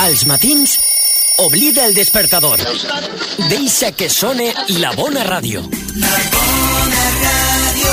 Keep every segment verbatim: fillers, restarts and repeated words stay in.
Als matins, oblida el despertador. Deixa que sone la bona ràdio. La bona ràdio.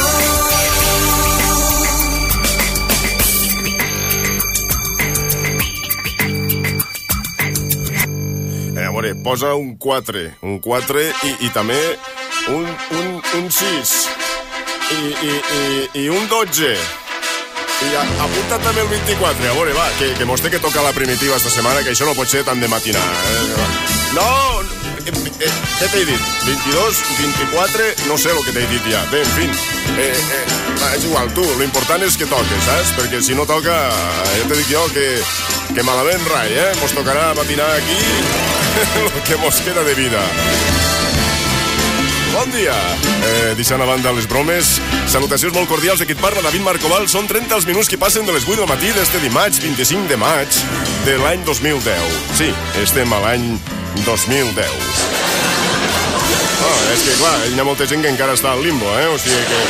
Eh, a veure, posa un quatre, un quatre i, i també un, un, un sis i, i, i, i un dotze. I a, apunta també el vint-i-quatre. A veure, va, que, que mos té que tocar la primitiva esta setmana, que això no pot ser tan de matinar. Eh? No, eh, eh, què t'he dit? vint-i-dos, vint-i-quatre, no sé el que t'he dit ja. Bé, en fi, eh, eh, és igual, tu, l'important és que toques, saps? Perquè si no toca, ja t'he dit jo que, que malament rai, eh? Mos tocarà matinar aquí el que mos queda de vida. Bon dia! Eh, deixant a banda les bromes, salutacions molt cordials de qui et parla, David Marcoval. Són trenta els minuts que passen de les vuit del matí d'este dimarts, vint-i-cinc de maig de l'any dos mil deu. Sí, estem a l'any dos mil deu. Oh, és que, clar, hi ha molta gent que encara està al limbo, eh? O sigui que...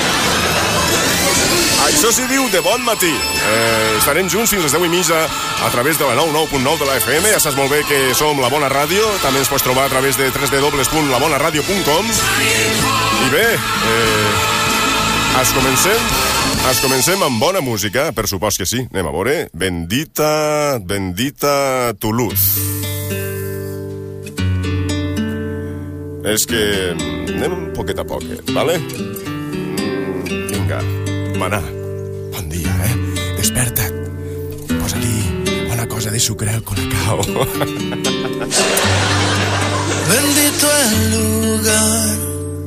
Això s'hi diu de bon matí. Eh, estarem junts fins les deu i mitja a través de la nou nou punt nou de la F M. Ja saps molt bé que som La Bona Ràdio. També ens pots trobar a través de w w w punt la bona ràdio punt com. I bé, eh, es comencem, es comencem amb bona música, per supost que sí. Anem a veure. Bendita, bendita tu luz. És que anem un poquet a poquet, vale? Vinga. Manà, bon dia, eh? Desperta't. Posa-li una cosa de sucre al colacao. Bendito el lugar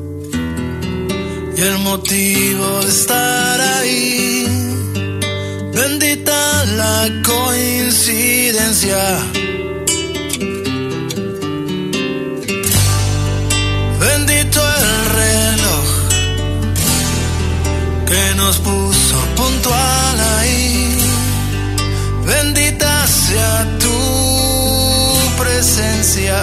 y el motivo de estar ahí. Bendita la coincidencia. Bendito el reloj que nos puso puntual ahí. Bendita sea tu presencia.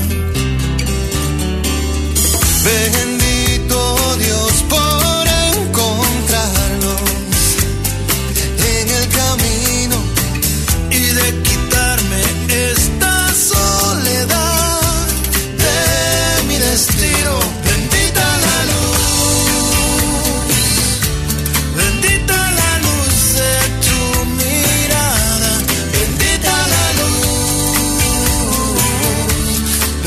Bendito Dios por encontrarnos en el camino y de quitarme esta soledad de mi destino. Bendita la luz, bendita la luz de tu mirada, bendita la luz,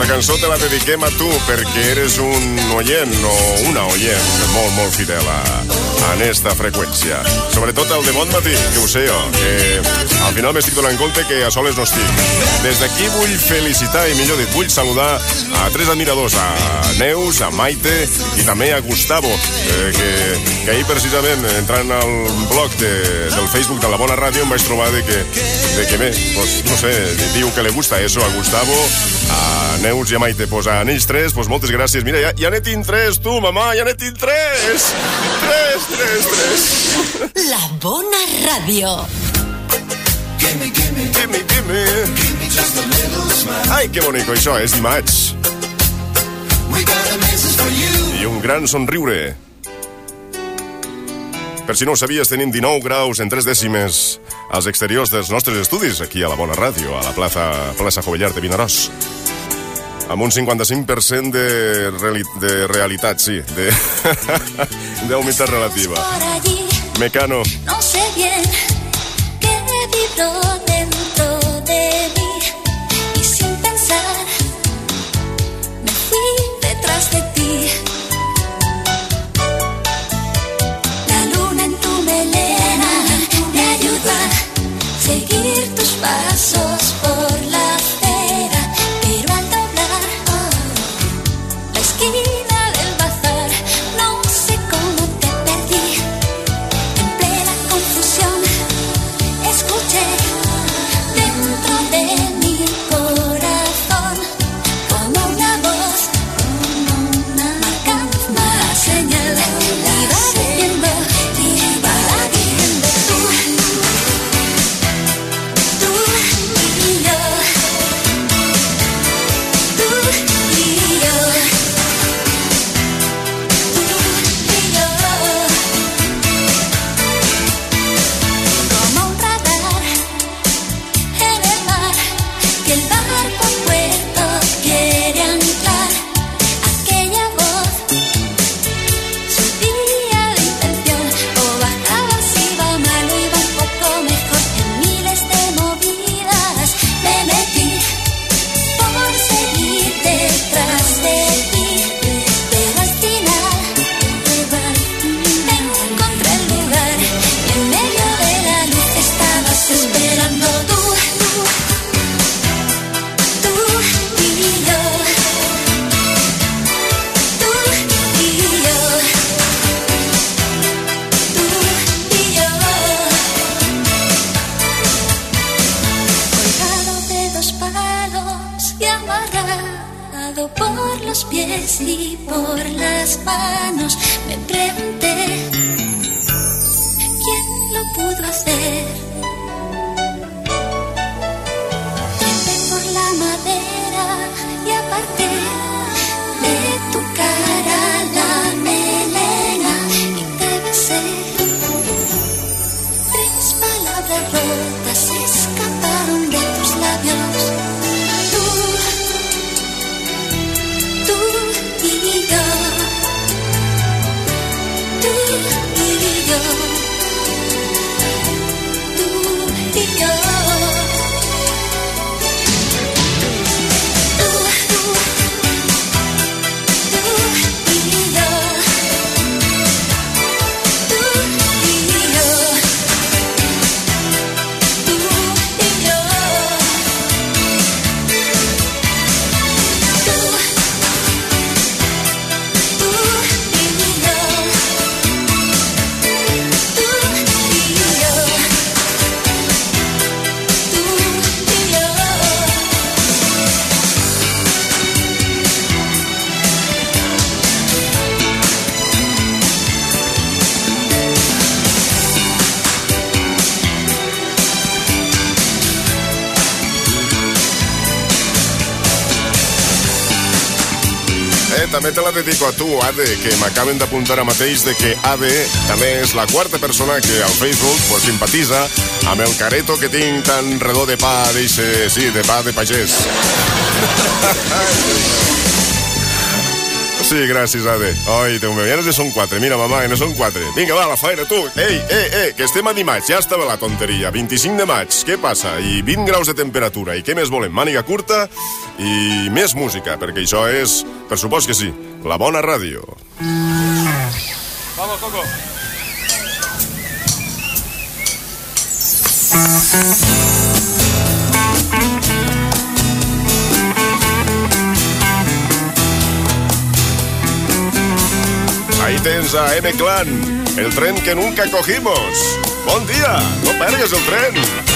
Aquesta cançó te la dediquem a tu perquè eres un oient o una oient molt, molt fidel a, a esta freqüència. Sobretot el de bon matí, que ho sé jo, que al final m'estic donant compte que a soles no estic. Des d'aquí vull felicitar, i millor dit, vull saludar a tres admiradors, a Neus, a Maite i també a Gustavo, eh, que, que ahir precisament entrant al blog de, del Facebook de la Bona Ràdio em vaig trobar de que, de que bé, pues, no sé, diu que le gusta eso a Gustavo, a Neus i a Maite, pues a ells tres, pues moltes gràcies. Mira, ja, ja n'he tinc tres, tu, mamà, ja n'he tinc tres! Tres, tres, tres. La Bona Ràdio. Gimme, gimme, gimme, gimme. Gimme just a little smile. Ai, que bonico, això, és dimarts. We got a message for you. I un gran somriure. Per si no ho sabies, tenim dinou graus en tres dècimes als exteriors dels nostres estudis, aquí a la Bona Ràdio, a la plaça, plaça Jovellar de Vinaròs. Amb un cinquanta-cinc per cent de, reali de realitat, sí, de, de humitat relativa. Mecano. No sé bien qué vibró dentro de mí y sin pensar me fui detrás de ti. La luna en tu melena me ayuda a seguir tus pasos por la acera, pero al doblar oh, la esquina del bazar no sé cómo te perdí. En plena confusión escuché dentro de mi corazón como una voz, como una marcando una señal. Iba diciendo, iba diciendo tú, tú y yo, tú y yo, tú y yo. Como un radar en el mar, que el barco en puerto quiere anclar. Aquella voz subía la intención, o bajaba si iba mal o iba un poco mejor. En miles de movidas me metí por seguir detrás de ti, pero al final encontré el lugar y en medio de la luz estabas esperando tú, tú y yo, tú y yo, tú y yo. Colgado de dos palos y amarrado por los pies y por las manos, me pregunté quién lo pudo hacer. Trepé por la madera y aparté de tu cara la melena y te besé. Tres palabras rotas escaparon de tus labios. Tú, tú y yo, tú y yo, tú y yo. Tú, tú, tú y yo, tú y yo, tú y yo. Tú, tú y yo, tú y yo, tú y yo. Eh, també te la dedico a tu, Ade, que m'acaben d'apuntar ara mateix de que Ade també és la quarta persona que al Facebook pues, simpatitza amb el careto que tinc tan redó de pa, d'eixe, sí, de pa de pagès. Sí, gràcies, Ade. Ai, Déu meu, ja no són quatre. Mira, mamà, que no són quatre. Vinga, va, la faena, tu. Ei, ei, ei, que estem a dimarts, ja estava la tonteria. vint-i-cinc de maig, què passa? I vint graus de temperatura. I què més volem? Màniga curta i més música, perquè això és, per supost que sí, la bona ràdio. Vamos, Coco. Ahí tens a M-Clan, el tren que nunca cogimos. Bon dia, no pergues el tren.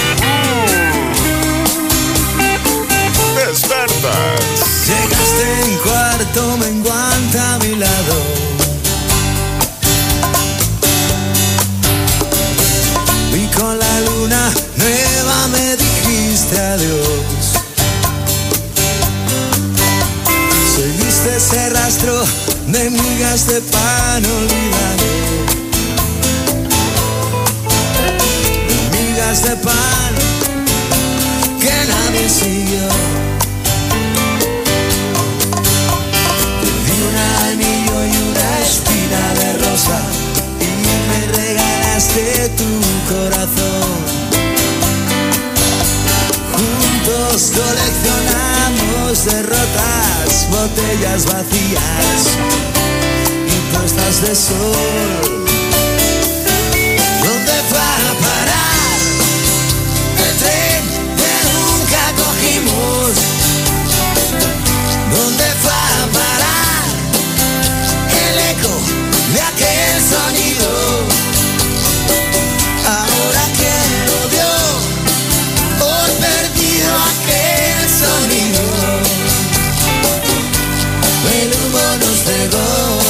Mm. Despertas. Llegaste en cuarto menguante a mi lado. Y con la luna nueva me dijiste adiós. Seguiste ese rastro de migas de pan olvidado, de migas de pan que nadie siguió. Te di un anillo y una espina de rosa y me regalaste tu corazón. Juntos coleccionamos derrotas, botellas vacías y puestas de sol. ¿Dónde va a parar el tren que nunca cogimos? ¿Dónde va a parar el eco de aquel sonido? Ahora quién lo dio por perdido aquel sonido. El humo nos cegó,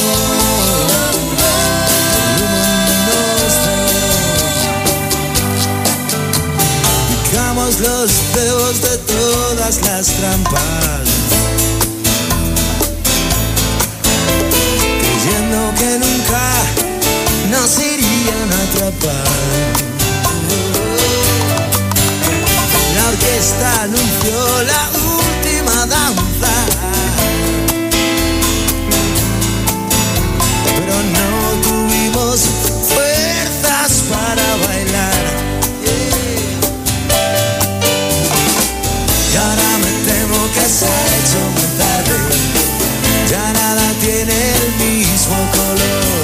el humo nos cegó. Picamos los dedos de todas las trampas, creyendo que nunca nos irían a atrapar. La orquesta anunció la última danza, pero no tuvimos fuerzas para bailar. Y ahora me temo que se ha hecho muy tarde, ya nada tiene el mismo color.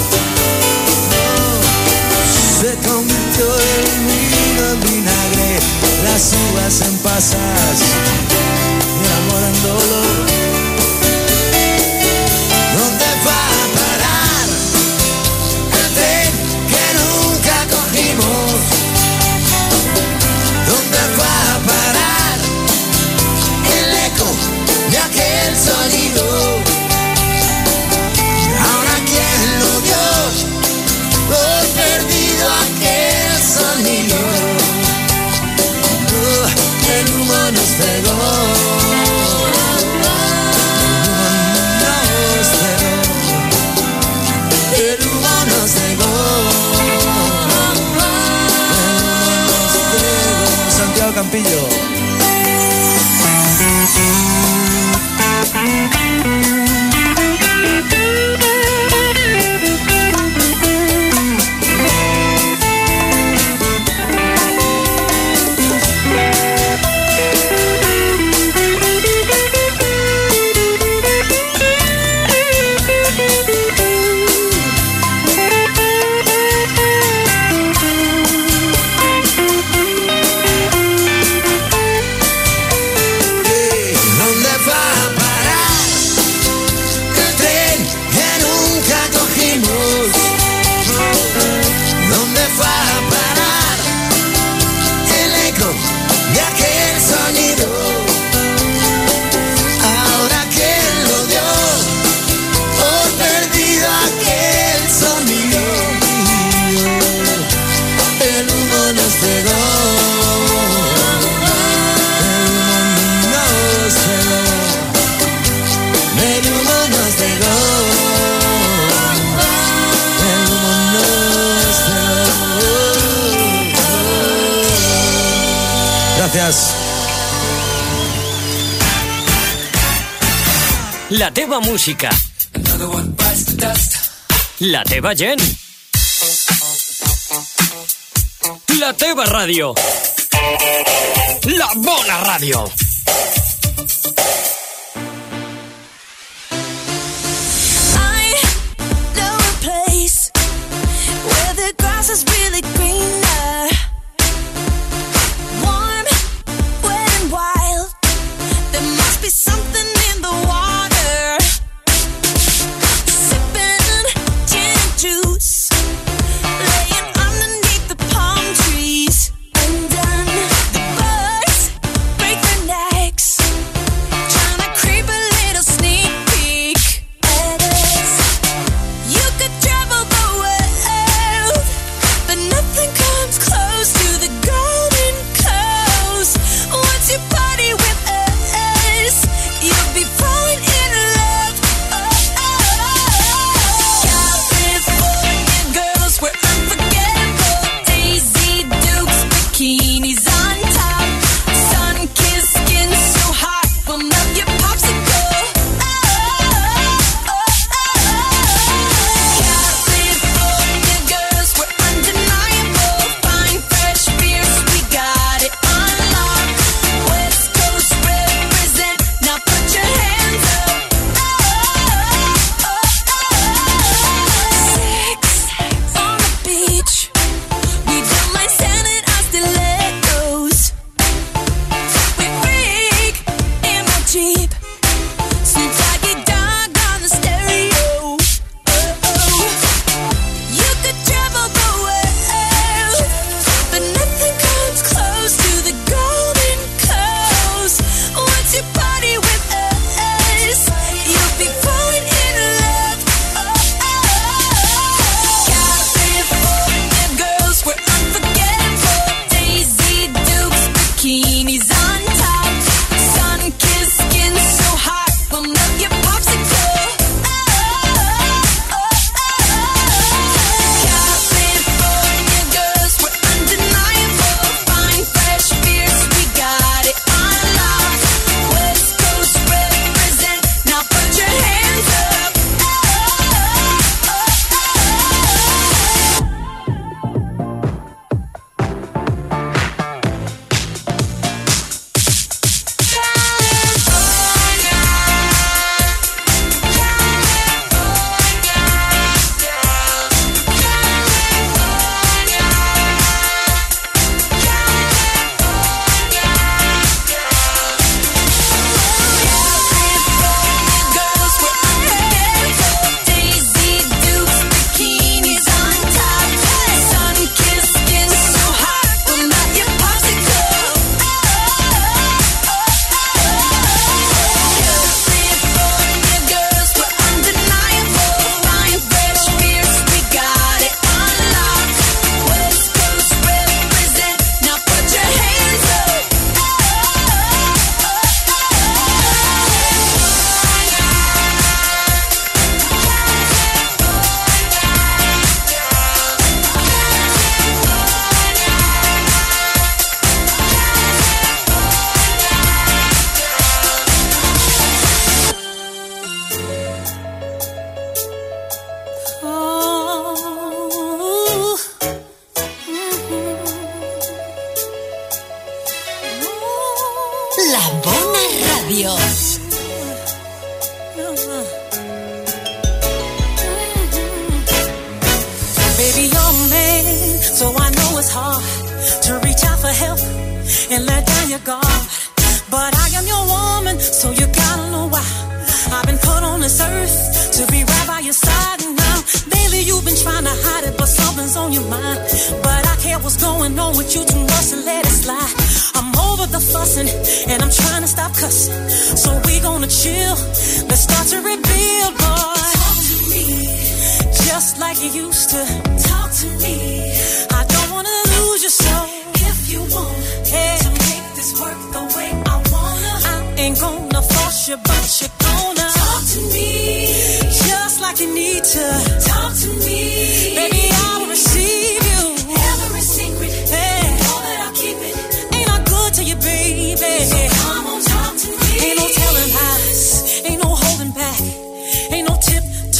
Se convirtió el vino en vinagre, las uvas en pasas y el amor en dolor. ¿Dónde va a parar el tren que nunca cogimos? ¿Dónde va a parar el eco de aquel sonido? Ahora quién lo dio por perdido aquel sonido. Oh, el humo nos cegó. El humo nos cegó. Santiago Campillo. Gràcies. La teva música, Another one bites the dust. La teva gent. La teva ràdio. La bona ràdio. I know a place where the grass is really greener, warm, wet and wild. There must be something in the water. Sipping gin and juice, laying underneath the palm trees. And then the birds break their necks, trying to creep a little sneak peek at us. You could travel the world, but nothing comes close to the Golden Coast. Once you party with us, you'll be falling in love. Oh, oh. California girls were unforgettable. Daisy Dukes, bikinis on top, sun-kissed skin so hot, will melt your popsicle. Oh, oh, oh. California girls were undeniable. Fine, fresh beers, we got it on lock. West Coast represent, now put your hands up. Oh, oh, oh. Sex on the beach, we don't mind standing on stilettos. We freak in my Jeep, Snoop Doggy Dogg on the stereo. Oh, oh. You could travel the world, but nothing comes close to the Golden Coast. Once you party with us, you'll be falling in love. Oh, oh. California girls were unforgettable. Daisy Dukes, bikinis on top, sun-kissed skin so hot, will melt your popsicle. Oh, oh, oh. California girls were undeniable. Fine, fresh beers, we got it on lock. West Coast represent, now put your hands up. Oh, oh, girls were unforgettable. Daisy Dukes, bikinis on top, sun-kissed skin so hot, will melt your popsicle. Oh, oh, oh. California girls were undeniable. Fine, fresh beers, we got it on lock. West Coast represent, now put your hands up. Oh, La bona ràdio. Baby, you're a man, so I know it's hard to reach out for help and let down your guard. But I am your woman, so you gotta know why I've been put on this earth to be right by your side. And now, lately you've been trying to hide it, but something's on your mind. But I care what's going on with you too much to let it slide. I'm over the fussing, and I'm trying to stop cussing. So we gonna chill, let's start to rebuild, boy. Talk to me, just like you used to. Talk to me, I don't wanna lose you, so if you want hey, to make this work the way I wanna, I ain't gonna force you, but you're gonna talk to me, just like you need to. Talk to me, baby, I will receive you. Every secret, hey, you know that I'll keep it. Ain't I good to you, baby? So come on, talk to me. Ain't no telling lies, ain't no holding back, ain't no tip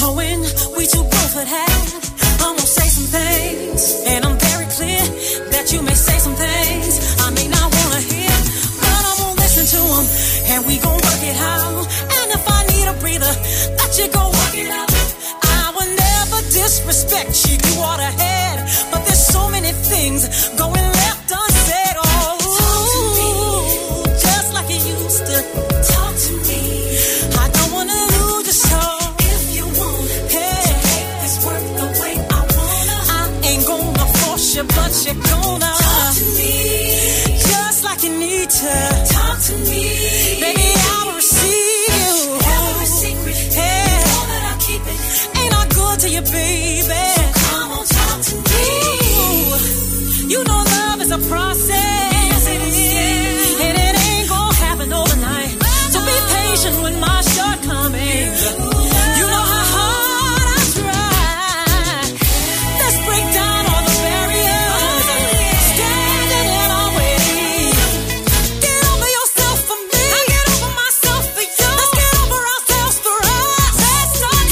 need to talk to me, baby, I will receive you. Every secret, hey, know that I'll keep it. Ain't I good to you, baby? So come on, talk to me. Ooh, you know love is a process, and it ain't gonna happen overnight. So be patient with my shortcomings. You know how hard I try. Let's break down all the barriers standing in our way. Get over yourself for me, I get over myself for you. Let's get over ourselves for us. Let's start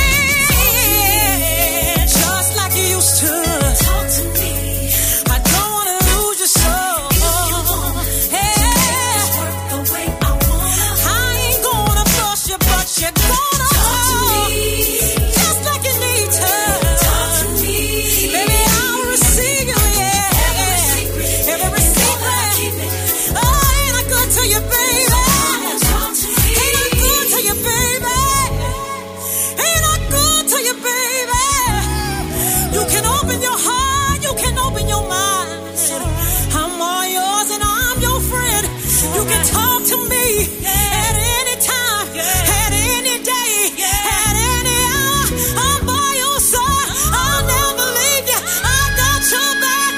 today, just like you used to. Talk to me, I don't wanna lose your soul. Hey, work the way I wanna. I ain't gonna force you, but you're gonna talk to me, just like you need to. Talk to me, baby, I'll receive you, yeah. Every secret, every secret. Oh, ain't I good to you, baby? Talk to me, ain't I good to you, baby? Ain't I good to you, baby? You can open your heart, you can open your mind. I'm all yours and I'm your friend. You can talk to me at any time, at any day, at any hour. I'm by your side, I'll never leave you. I got your back.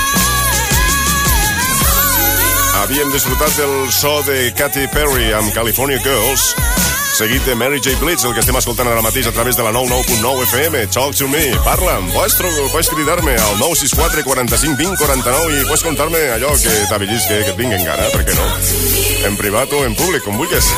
Havíem disfrutat del so de Katy Perry amb California Girls, seguit de Mary J. Blige, el que estem escoltant ara mateix a través de la nou nou punt nou F M. Talk to me, parla'm, pots, pots cridar-me al nou sis quatre quatre cinc vint quaranta-nou i pots contar-me allò que t'avellis que, que et vingui en gana, per què no? En privat o en públic, com vulguis.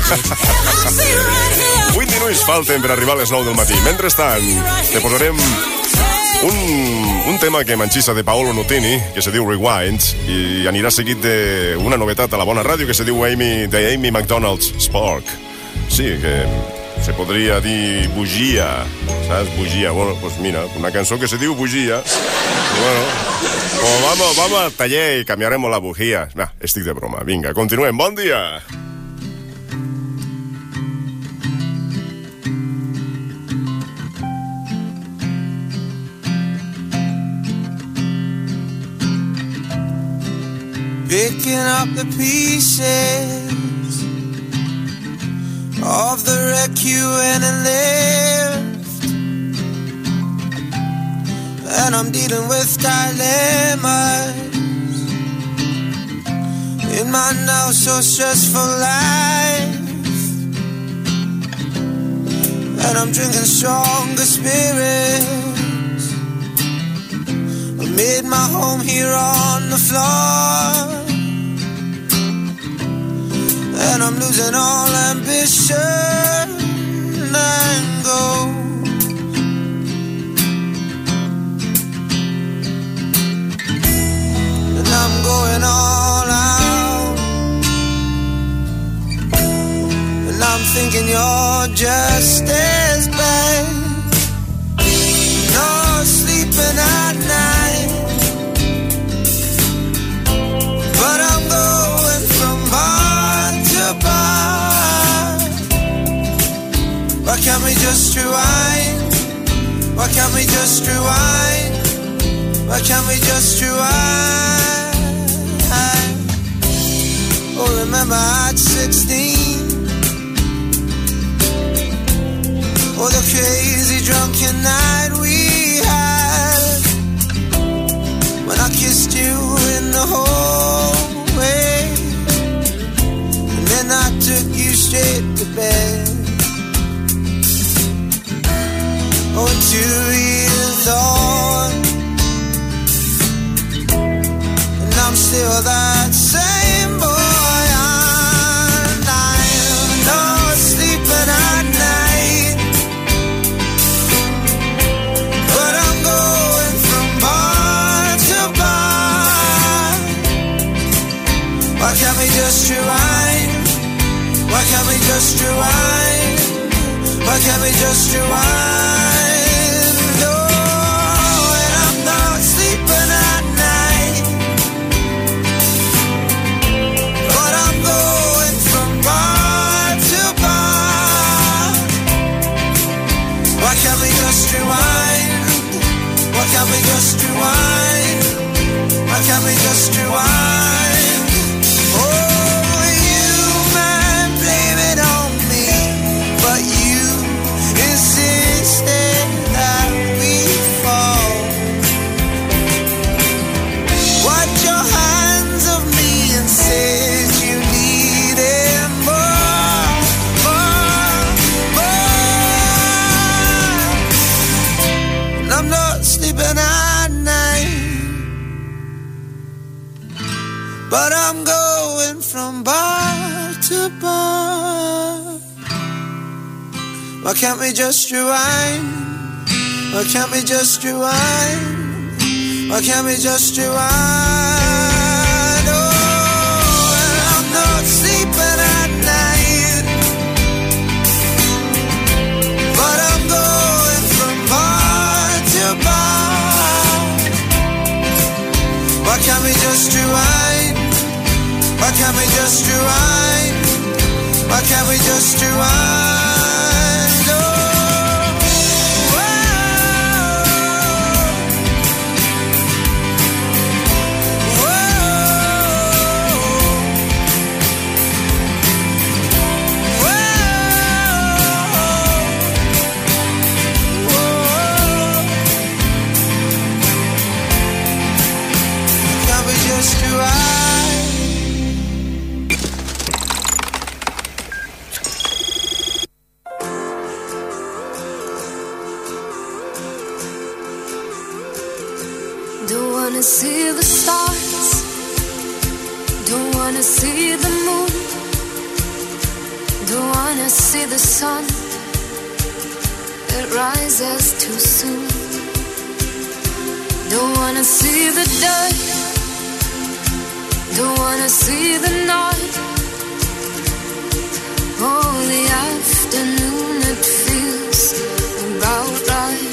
vuit minuts falten per arribar a les nou del matí. Mentrestant, te posarem un, un tema que m'enxissa de Paolo Nutini, que se diu Rewind, i anirà seguit d'una novetat a la bona ràdio que se diu Amy, de Amy McDonald's Spark. Sí, que se podria dir bugia, saps? Bugia, bueno, pues mira, una cançó que se diu bugia. Bueno, pues vamos, vamos al taller y cambiaremos la bujía. Nah, estic de broma, vinga, continuem, bon dia! Picking up the pieces of the wreck you went and left, and I'm dealing with dilemmas in my now so stressful life, and I'm drinking stronger spirits amid my home here on the floor. And I'm losing all ambition and goal. And I'm going all out. And I'm thinking you're just as bad. No sleeping at night, but I'm going from bar to bar. Why can't we just rewind? Why can't we just rewind? Why can't we just rewind? Oh, remember at sixteen, oh, the crazy drunken night we had, when I kissed you in the hallway, and then I took you straight to bed. Oh, two years on, and I'm still that same boy. And I'm not sleeping at night, but I'm going from bar to bar. Why can't we just rewind? Why can't we just rewind? Why can't we just rewind? No, and I'm not sleeping at night, but I'm going from bar to bar. Why can't we just rewind? Why can't we just rewind? Why can't we just rewind? but I'm going from bar to bar. Why can't we just rewind? Why can't we just rewind? Why can't we just rewind? Oh, and I'm not sleeping at night, but I'm going from bar to bar. Why can't we just rewind? Why can't we just rewind? Why can't we just rewind? Don't wanna see the stars, don't wanna see the moon, don't wanna see the sun, it rises too soon. Don't wanna see the day, don't wanna see the night, oh, the afternoon, it feels about right.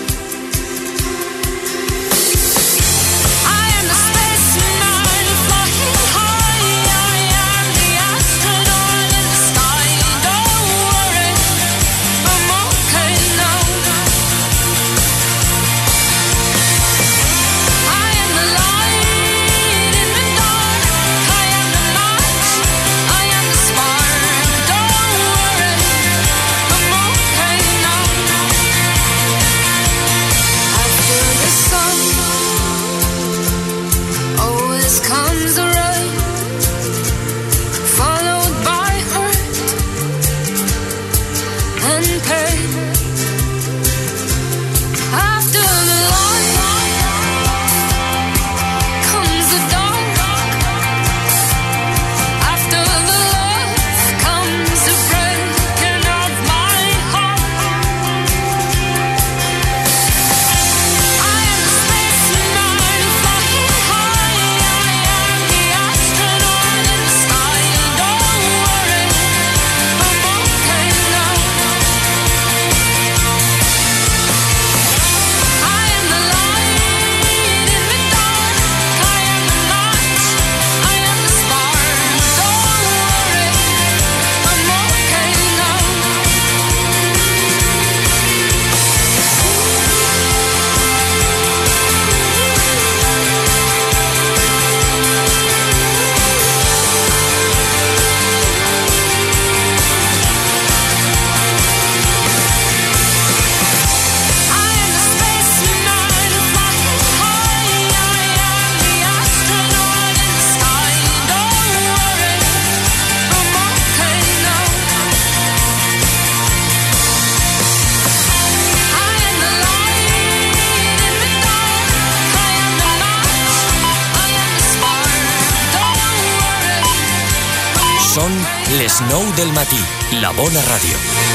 Són les nou del matí. La Bona Ràdio.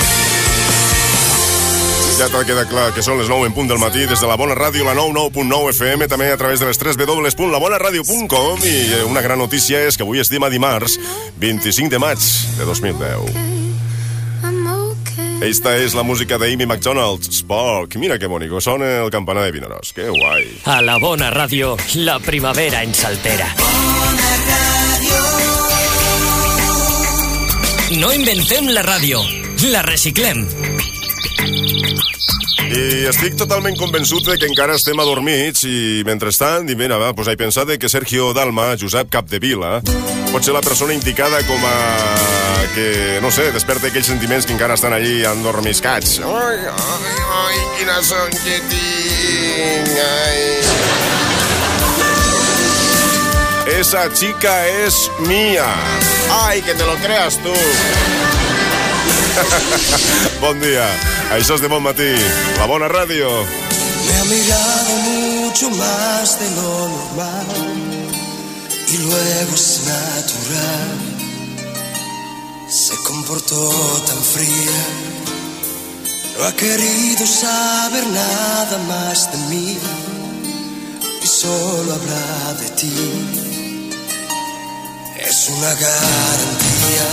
Ja t'ha quedat clar que són les nou en punt del matí des de la Bona Ràdio, la nou nou punt nou F M, també a través de les tres w punt la bona ràdio punt com. I una gran notícia és que avui es dima dimarts, vint-i-cinc de maig de dos mil deu. Esta és la música d'Amy McDonald, Spark. Mira que bonico sona el campanar de Vinaròs. Que guai. A la Bona Ràdio, la primavera en Saltera. Bona Ràdio. No inventem la ràdio, la reciclem. I estic totalment convençut de que encara estem adormits i, mentrestant, i mira, va, pues he pensat que Sergio Dalma, Josep Capdevila, pot ser la persona indicada com a que, no sé, desperta aquells sentiments que encara estan allí endormiscats. Ai, ai, ai, quina son que tinc, ai. Esa chica es mía. Ai, que te lo creas tú. Bon dia, això és de Bon Matí, la Bona Ràdio. Me ha mirado mucho más de lo normal y luego es natural. Se comportó tan fría, no ha querido saber nada más de mí y solo habla de ti. Es una garantía.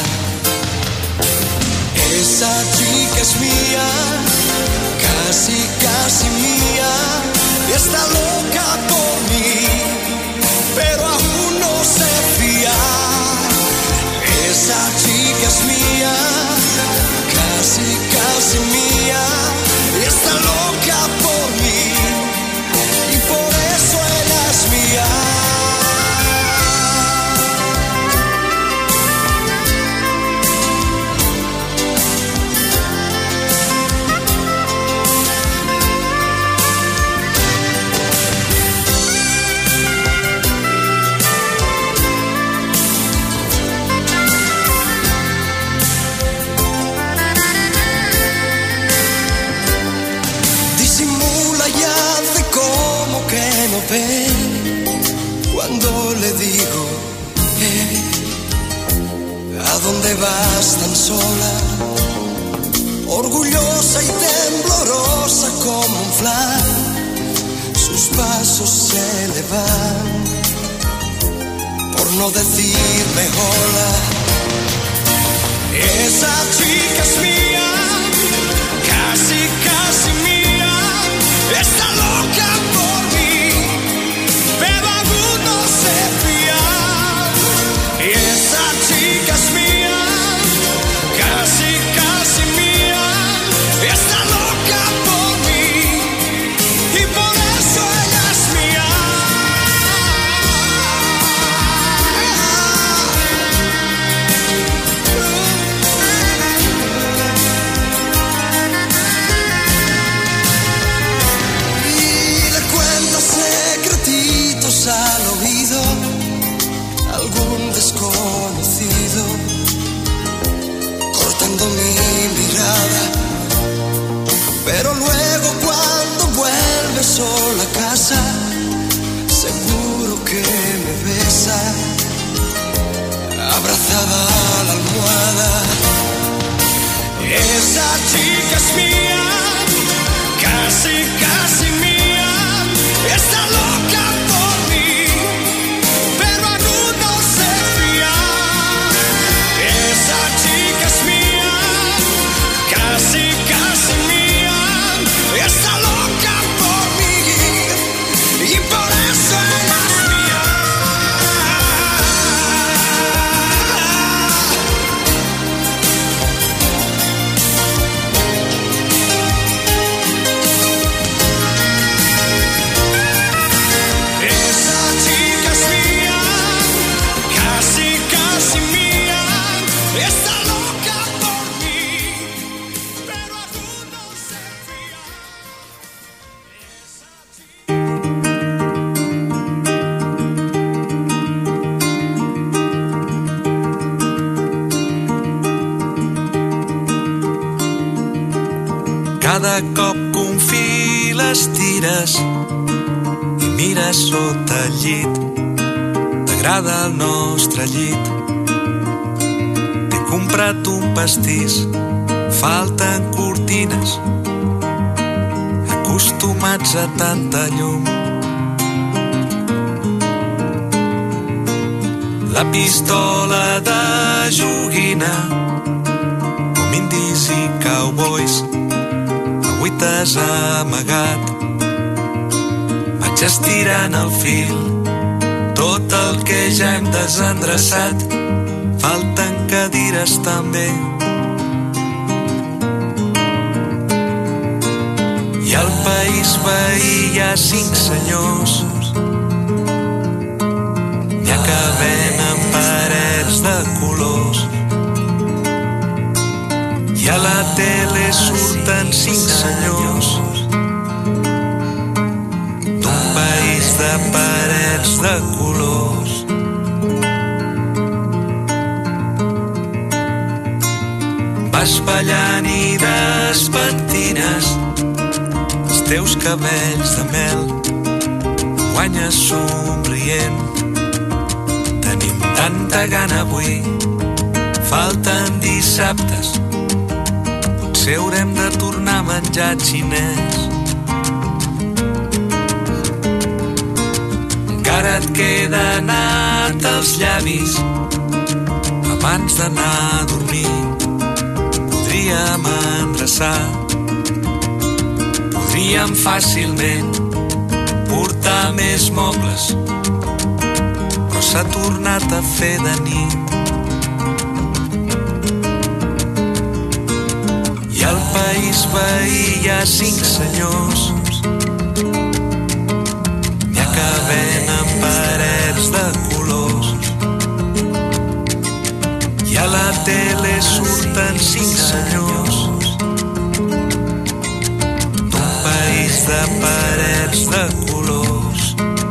Esa chica es mía, casi, casi mía, y está loca por mí, pero aún no se fía. Esa chica es mía, casi, casi mía, y está loca por mí, y por eso ella es mía. Cuando le digo, eh, ¿a dónde vas tan sola? Orgullosa y temblorosa como un flan, sus pasos se le van, por no decirme hola. Esa chica es mía, casi, casi mía, está loca por mí, pero aún no se fía. Y esa chica es mía, casi, casi mía, está loca por mí, y por eso ella es mía. Y le cuento secretitos al oído, algún desconocido, cortando mi mirada, pero luego cuando vuelve sola a casa, seguro que me besa, abrazada a la almohada. Esa chica es mía, casi, casi mía, está loca por mí, pero aún no se fía. Esa chica es mía, casi, casi mía, está loca por mí, y por eso ella es mía. Esa chica es mía, casi, casi mía, está loca por mí, pero aún no se fía. Cada cop que un fil estires i mires sota el llit, t'agrada el nostre llit. T'he comprat un pastís, falten cortines, acostumats a tanta llum. La pistola de joguina, com indis i cowboys, avui t'has amagat. Vaig estirant el fil, tot el que ja hem desendreçat, falten cadires també. I al país veí hi ha cinc senyors, n'hi ha que venen parets de colors, i a la tele surten cinc senyors d'un país de parets de colors. Vas ballant i despentines els teus cabells de mel, guanyes somrient tanta gana avui, falten dissabtes, potser haurem de tornar a menjar xinès. Encara et queda nat als llavis abans d'anar a dormir. Podríem endreçar, podríem fàcilment portar més mobles, però s'ha tornat a fer de nit. I al país veí hi ha cinc senyors, n'hi ha que venen parets de colors, i a la tele surten cinc senyors d'un país de parets de colors.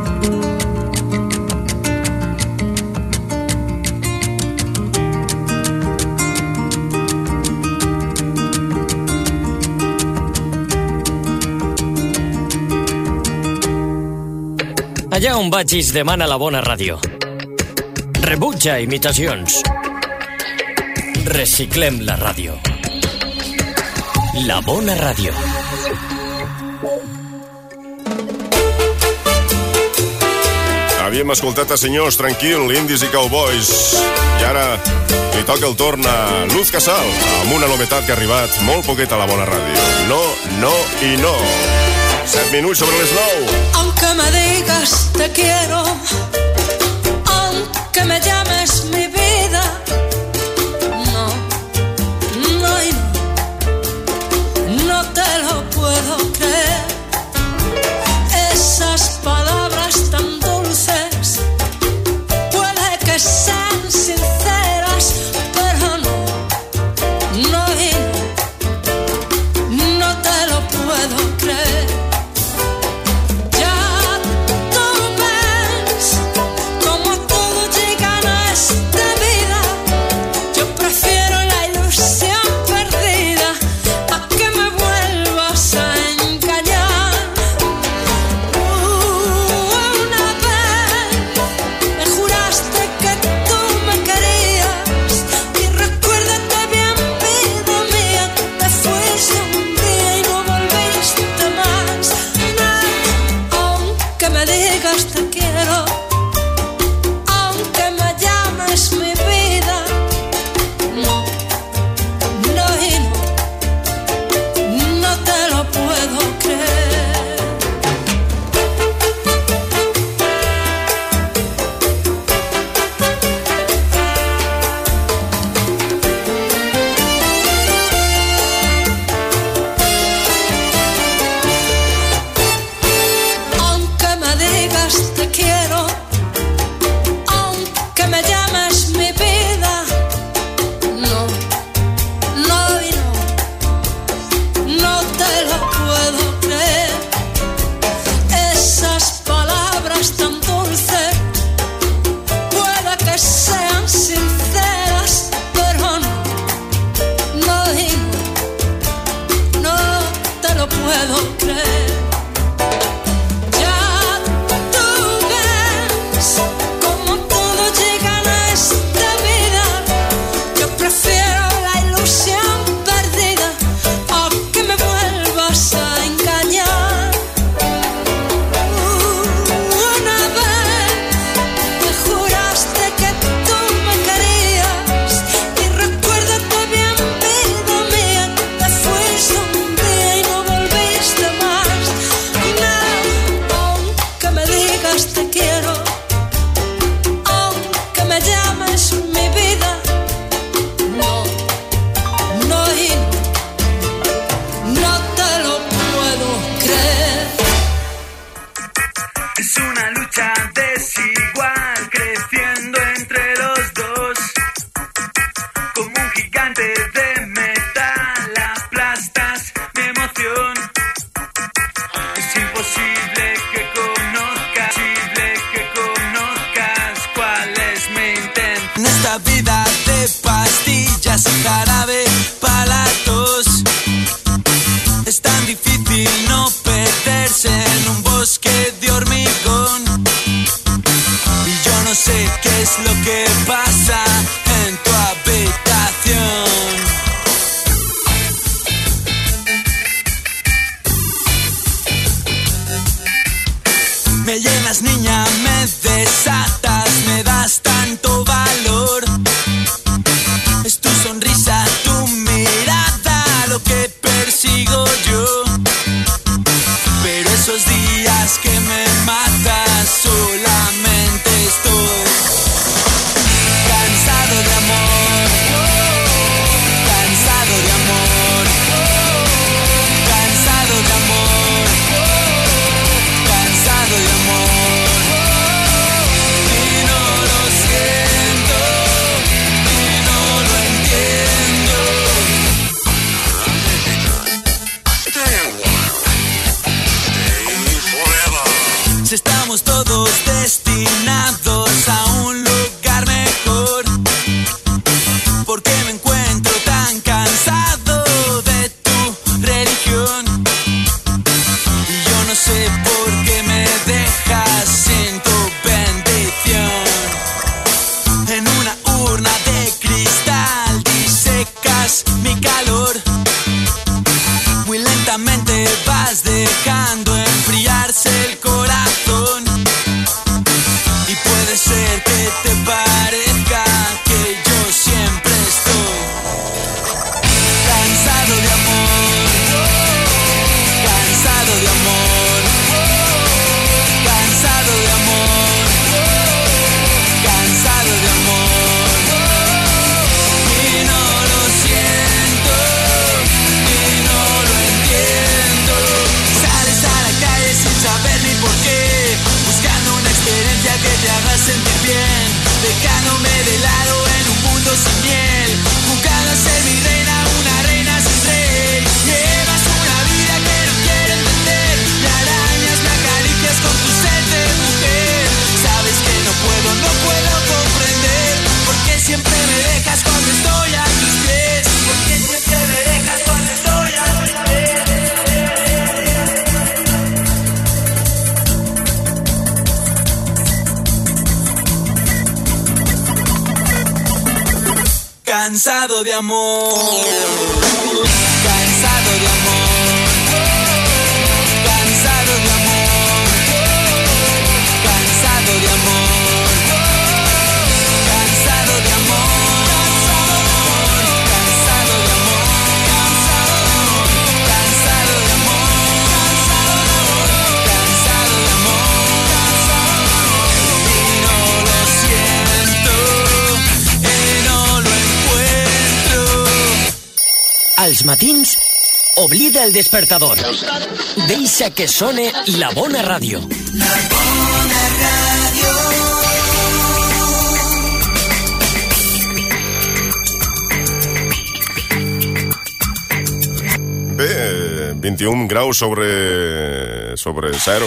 Allà on vagis demana la bona ràdio. Rebutja imitacions. Reciclem la ràdio. La bona ràdio. Havíem escoltat a senyors tranquil, indis i cowboys. I ara li toca el torn a Luz Casal, amb una novetat que ha arribat molt poquet a la bona ràdio. No, no i no. Set minuts sobre les nou. Aunque me digas te quiero, aunque me llames mi vida, no, no y no, no te lo puedo creer. Esas palabras tan dulces puede que sean sinceras, pero no, no y no, no te lo puedo creer. Es lo lo que pasa en tu habitación. Me llenas, niña, me desatas, me das tanto valor. Es tu sonrisa, tu mirada, lo que persigo yo. Pero esos días que me matas, solamente estoy cansado de amor, cansado de amor, cansado de amor, cansado de amor. Y no lo siento, y no lo entiendo. Si estamos todos destinados a un lugar mejor, ¿por qué me encuentro tan cansado de tu religión? Y yo no sé por qué me dejas sin tu bendición. En una urna de cristal disecas mi calor. Muy lentamente vas dejando enfriarse el corazón. Y puede ser que te parezca que yo siempre estoy cansado de amor, cansado de amor, cansado de amor, cansado de amor. Y no lo siento, y no lo entiendo. Sales a la calle sin saber ni por qué, buscando una experiencia que te haga sentir bien, dejándome de lado en un mundo sin miel, buscando ser mi reina, una reina sin rey. Llevas una vida que no quiero entender, me arañas, me acaricias con tu sed de mujer. Sabes que no puedo, no puedo comprender por qué siempre me dejas cuando estoy a tus pies, por qué siempre me dejas cuando estoy a tus pies. Cansado de amor, cansado de amor, cansado de amor, cansado de amor, cansado de amor, cansado de amor, cansado de amor, cansado de amor, cansado de amor. Y no lo siento, y no lo encuentro. Als matins, oblida el despertador. Deixa que sone la bona ràdio. Bé, vint-i-un graus sobre... sobre zero.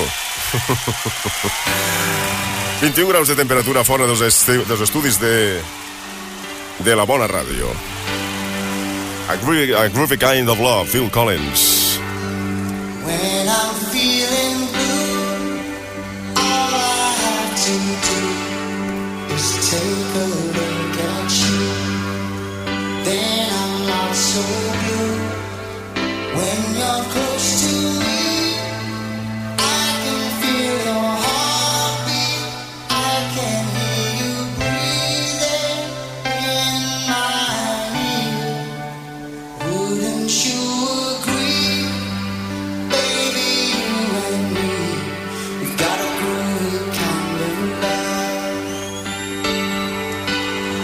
vint-i-un graus de temperatura fora dels, esti... dels estudis de... de la bona ràdio. A groovy, a groovy kind of love, Phil Collins. When I'm feeling blue, all I have to do is take a look at you. Then I'm not so blue. When you're close to me, I can feel your heartbeat. I can hear you breathing in my ear. Wouldn't you agree, baby, you and me, we've got a groovy kind of love.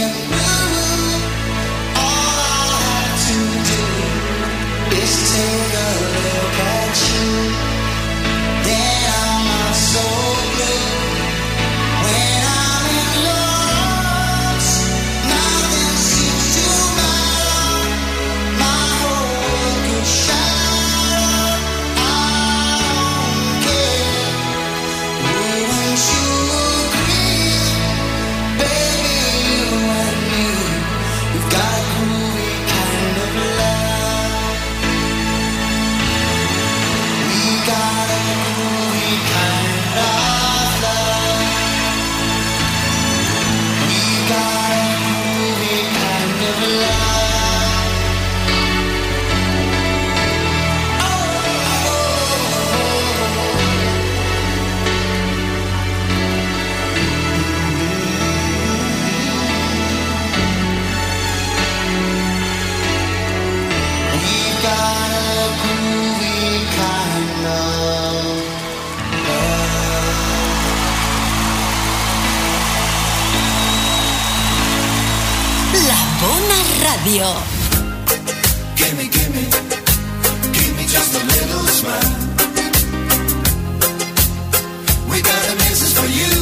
Radio. Gimme, gimme, give me just a little smile. We got a message for you.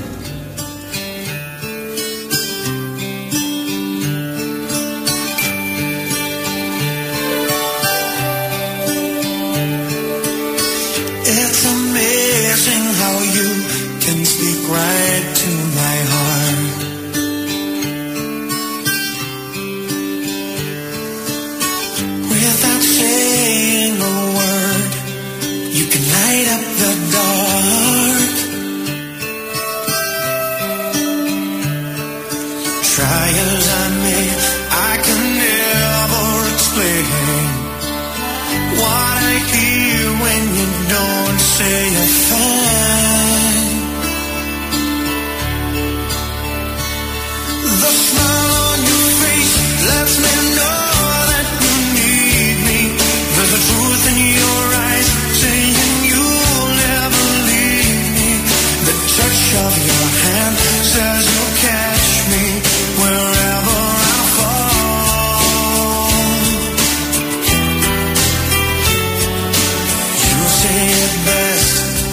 It's amazing how you can speak right to my heart. Without saying a word, you can light up the dark. Try as I may, I can never explain what I hear when you don't say a thing. The smile on your face lets me know that you need me. There's a truth in your eyes saying you'll never leave me. The touch of your hand says you'll catch me wherever I fall. You say it best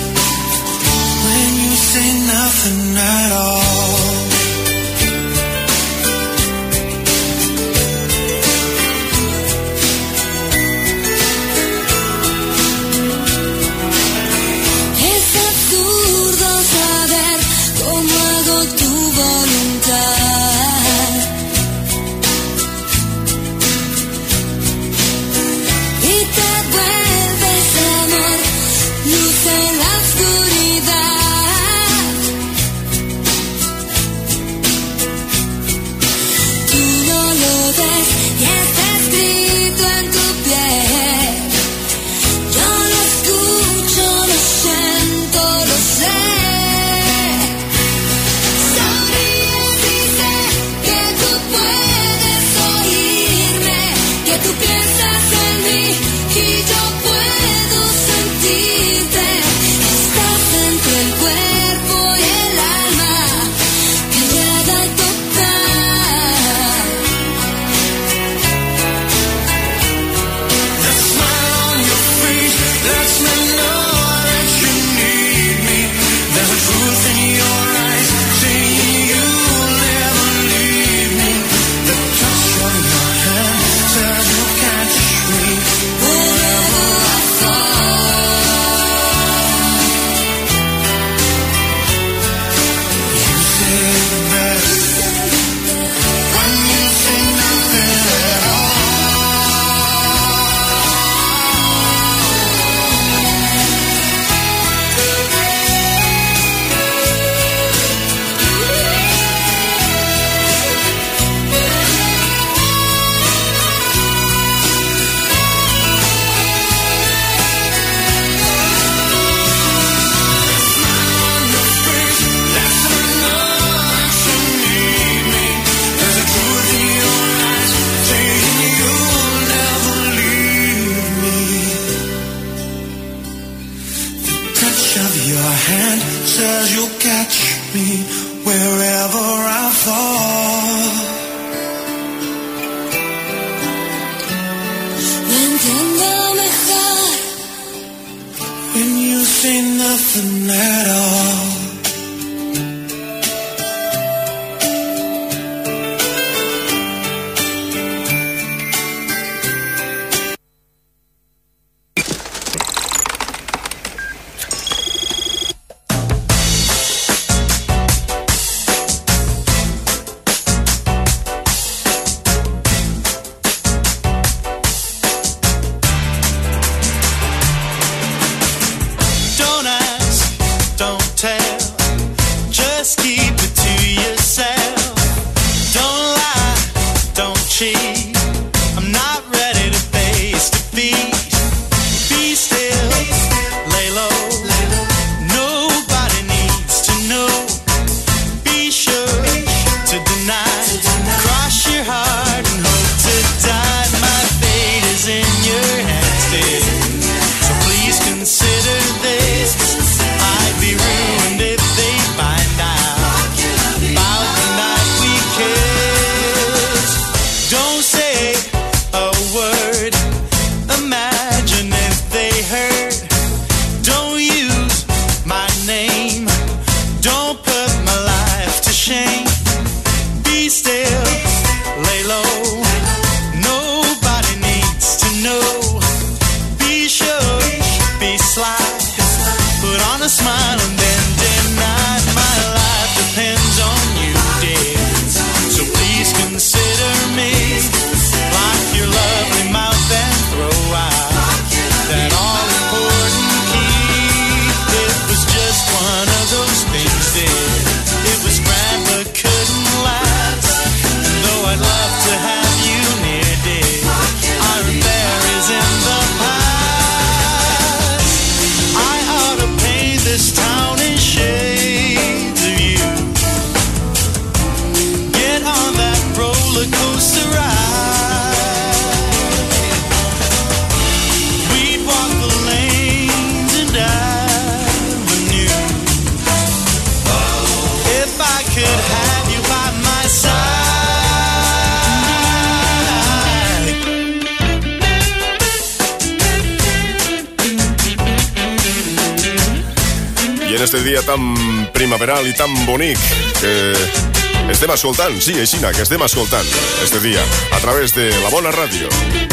este dia tan primaveral i tan bonic que estem escoltant, sí, Aixina, que estem escoltant este dia a través de la Bona Ràdio,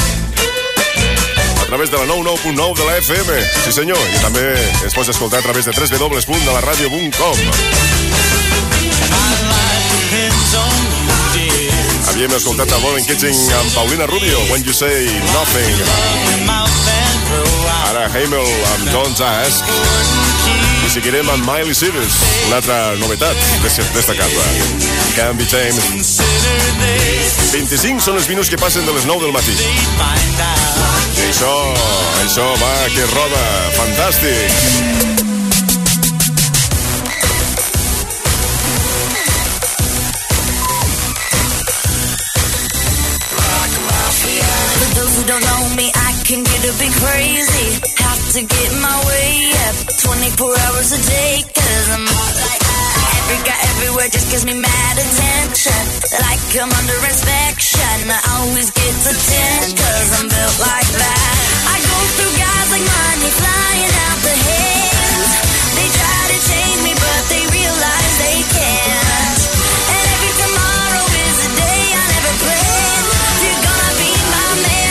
a través de la nou nou punt nou de la F M, sí senyor, i també es pots escoltar a través de w w w punt de la radio punt com. Havíem escoltat a Bowen Kitching amb Paulina Rubio, When You Say Nothing. Ara Hamel amb Don't Ask. I seguirem amb Miley Cyrus, una altra novetat d'esta casa, Can't Be Tamed. vint-i-cinc són els minuts que passen de les nou del matí. I això, això va, que roda, fantàstic. Who don't know me, I can get a bit crazy. Have to get my way up twenty-four hours a day, cause I'm hot like that. Every guy everywhere just gives me mad attention, like I'm under inspection. I always get the ten, cause I'm built like that. I go through guys like money flying out the hands. They try to change me, but they realize they can't. And every tomorrow is a day I never planned. You're gonna be my man.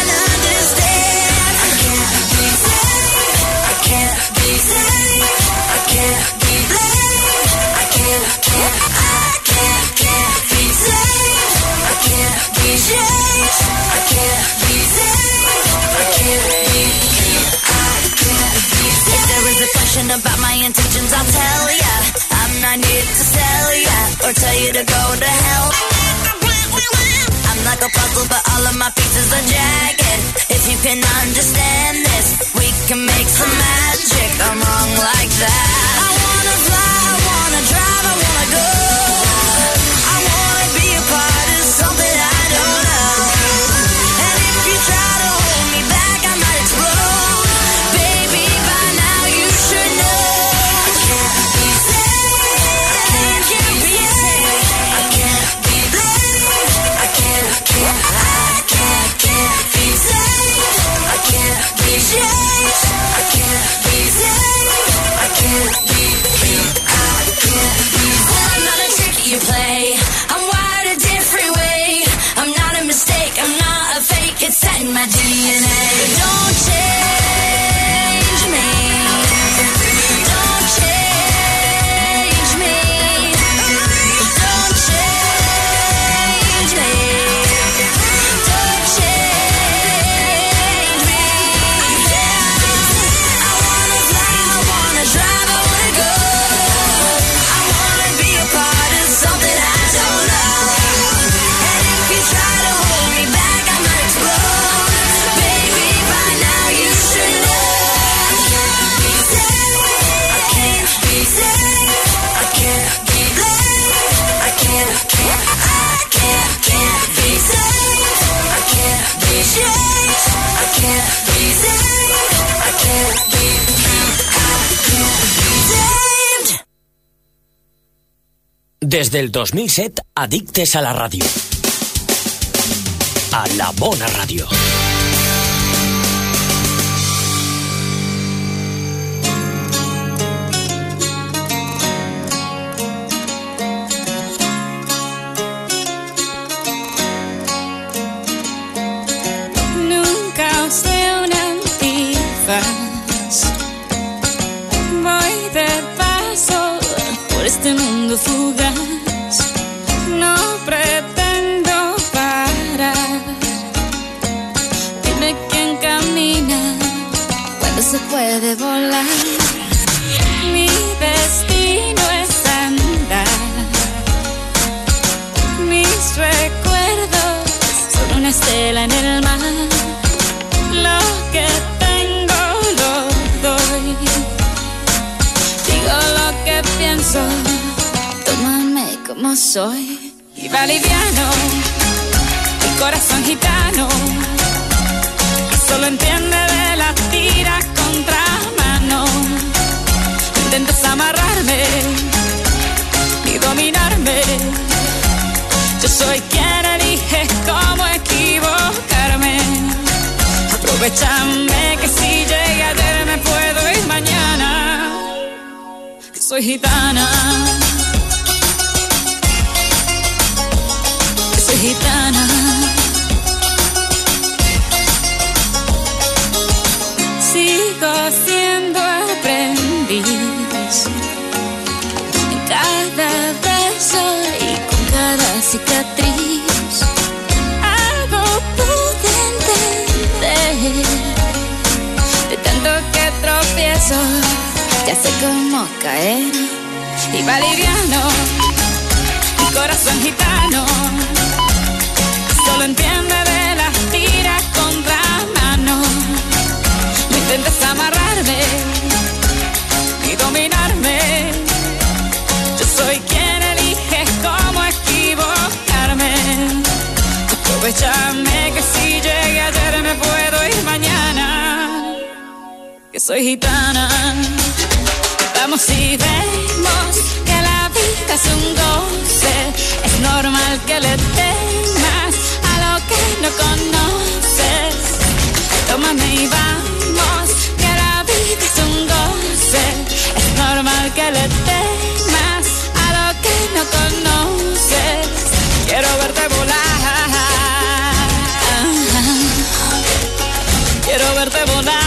About my intentions, I'll tell ya. I'm not here to sell ya or tell you to go to hell. I'm like a puzzle, but all of my pieces are jagged. If you can understand this, we can make some magic. I'm wrong like that. I wanna fly, I wanna drive, I wanna go. I wanna be a part of something I don't know. And if you try to hold me back, I might explode. Baby, by now you should know. I can't be saved. I can't be saved. I can't be blamed. I can't, can't, I can't, can't be saved. I can't be changed. I can't be saved. I can't be, can't, I can't be saved. I'm not a trick you play. I'm wired a different way. I'm not a mistake. I'm not a fake. It's set in my D N A. Don't change me. Don't change me. Don't change me. Don't change me. Yeah. I wanna fly, I wanna drive, I wanna go. I wanna be a part of something I don't know. And if you try to hold me back, I might explode. Baby, by now you should know. I can't be saved. I can't be saved. I can't be blamed. I can't, can't, I can't, can't be saved. I can't be changed. I can't be saved. I can't be, can't, I can't be saved. Desde el dos mil set, addictes a la ràdio. A la Bona Ràdio. Nunca usé un antifaz. Voy de paso por este mundo fugaz. No pretendo parar. Dime quién camina cuando se puede volar. Mi destino es andar. Mis recuerdos son una estela en el mar. Lo que tengo lo doy. Digo lo que pienso. Tómame como soy. Y va liviano mi corazón gitano, que solo entiende de la tira contramano. Intentas amarrarme y dominarme. Yo soy quien elige cómo equivocarme. Aprovechame que si llegué ayer me puedo ir mañana. Que soy soy gitana, que soy gitana. Sigo siendo aprendiz en cada verso y con cada cicatriz. Algo pude entender de tanto que tropiezo. Ya sé cómo caer y va liviano mi corazón gitano. Solo entiende de las tiras contra mano. No intentes amarrarme y dominarme. Yo soy quien elige cómo equivocarme. Aprovechame que si llegué ayer me puedo ir mañana. Que soy gitana. Vamos y vemos que la vida es un goce. Es normal que le temas a lo que no conoces. Tómame y vamos, que la vida es un goce. Es normal que le temas a lo que no conoces. Quiero verte volar. Quiero verte volar.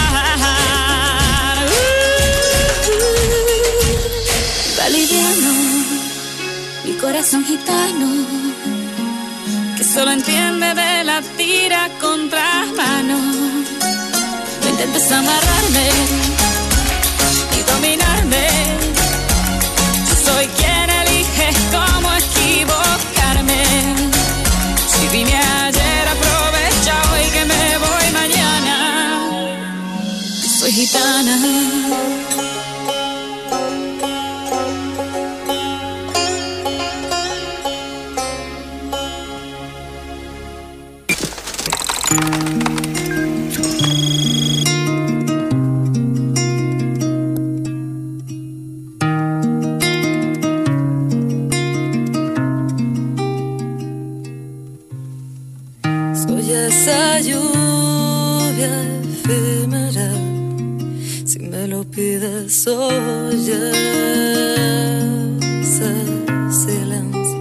Liviano, mi corazón gitano, que solo entiende de la tira contra mano. No intentes amarrarme y dominarme. Yo soy quien elige cómo equivocarme. Si vine ayer, aprovecha hoy que me voy mañana. Soy gitana. Soy esa lluvia efímera, si me lo pides, soy ese silencio,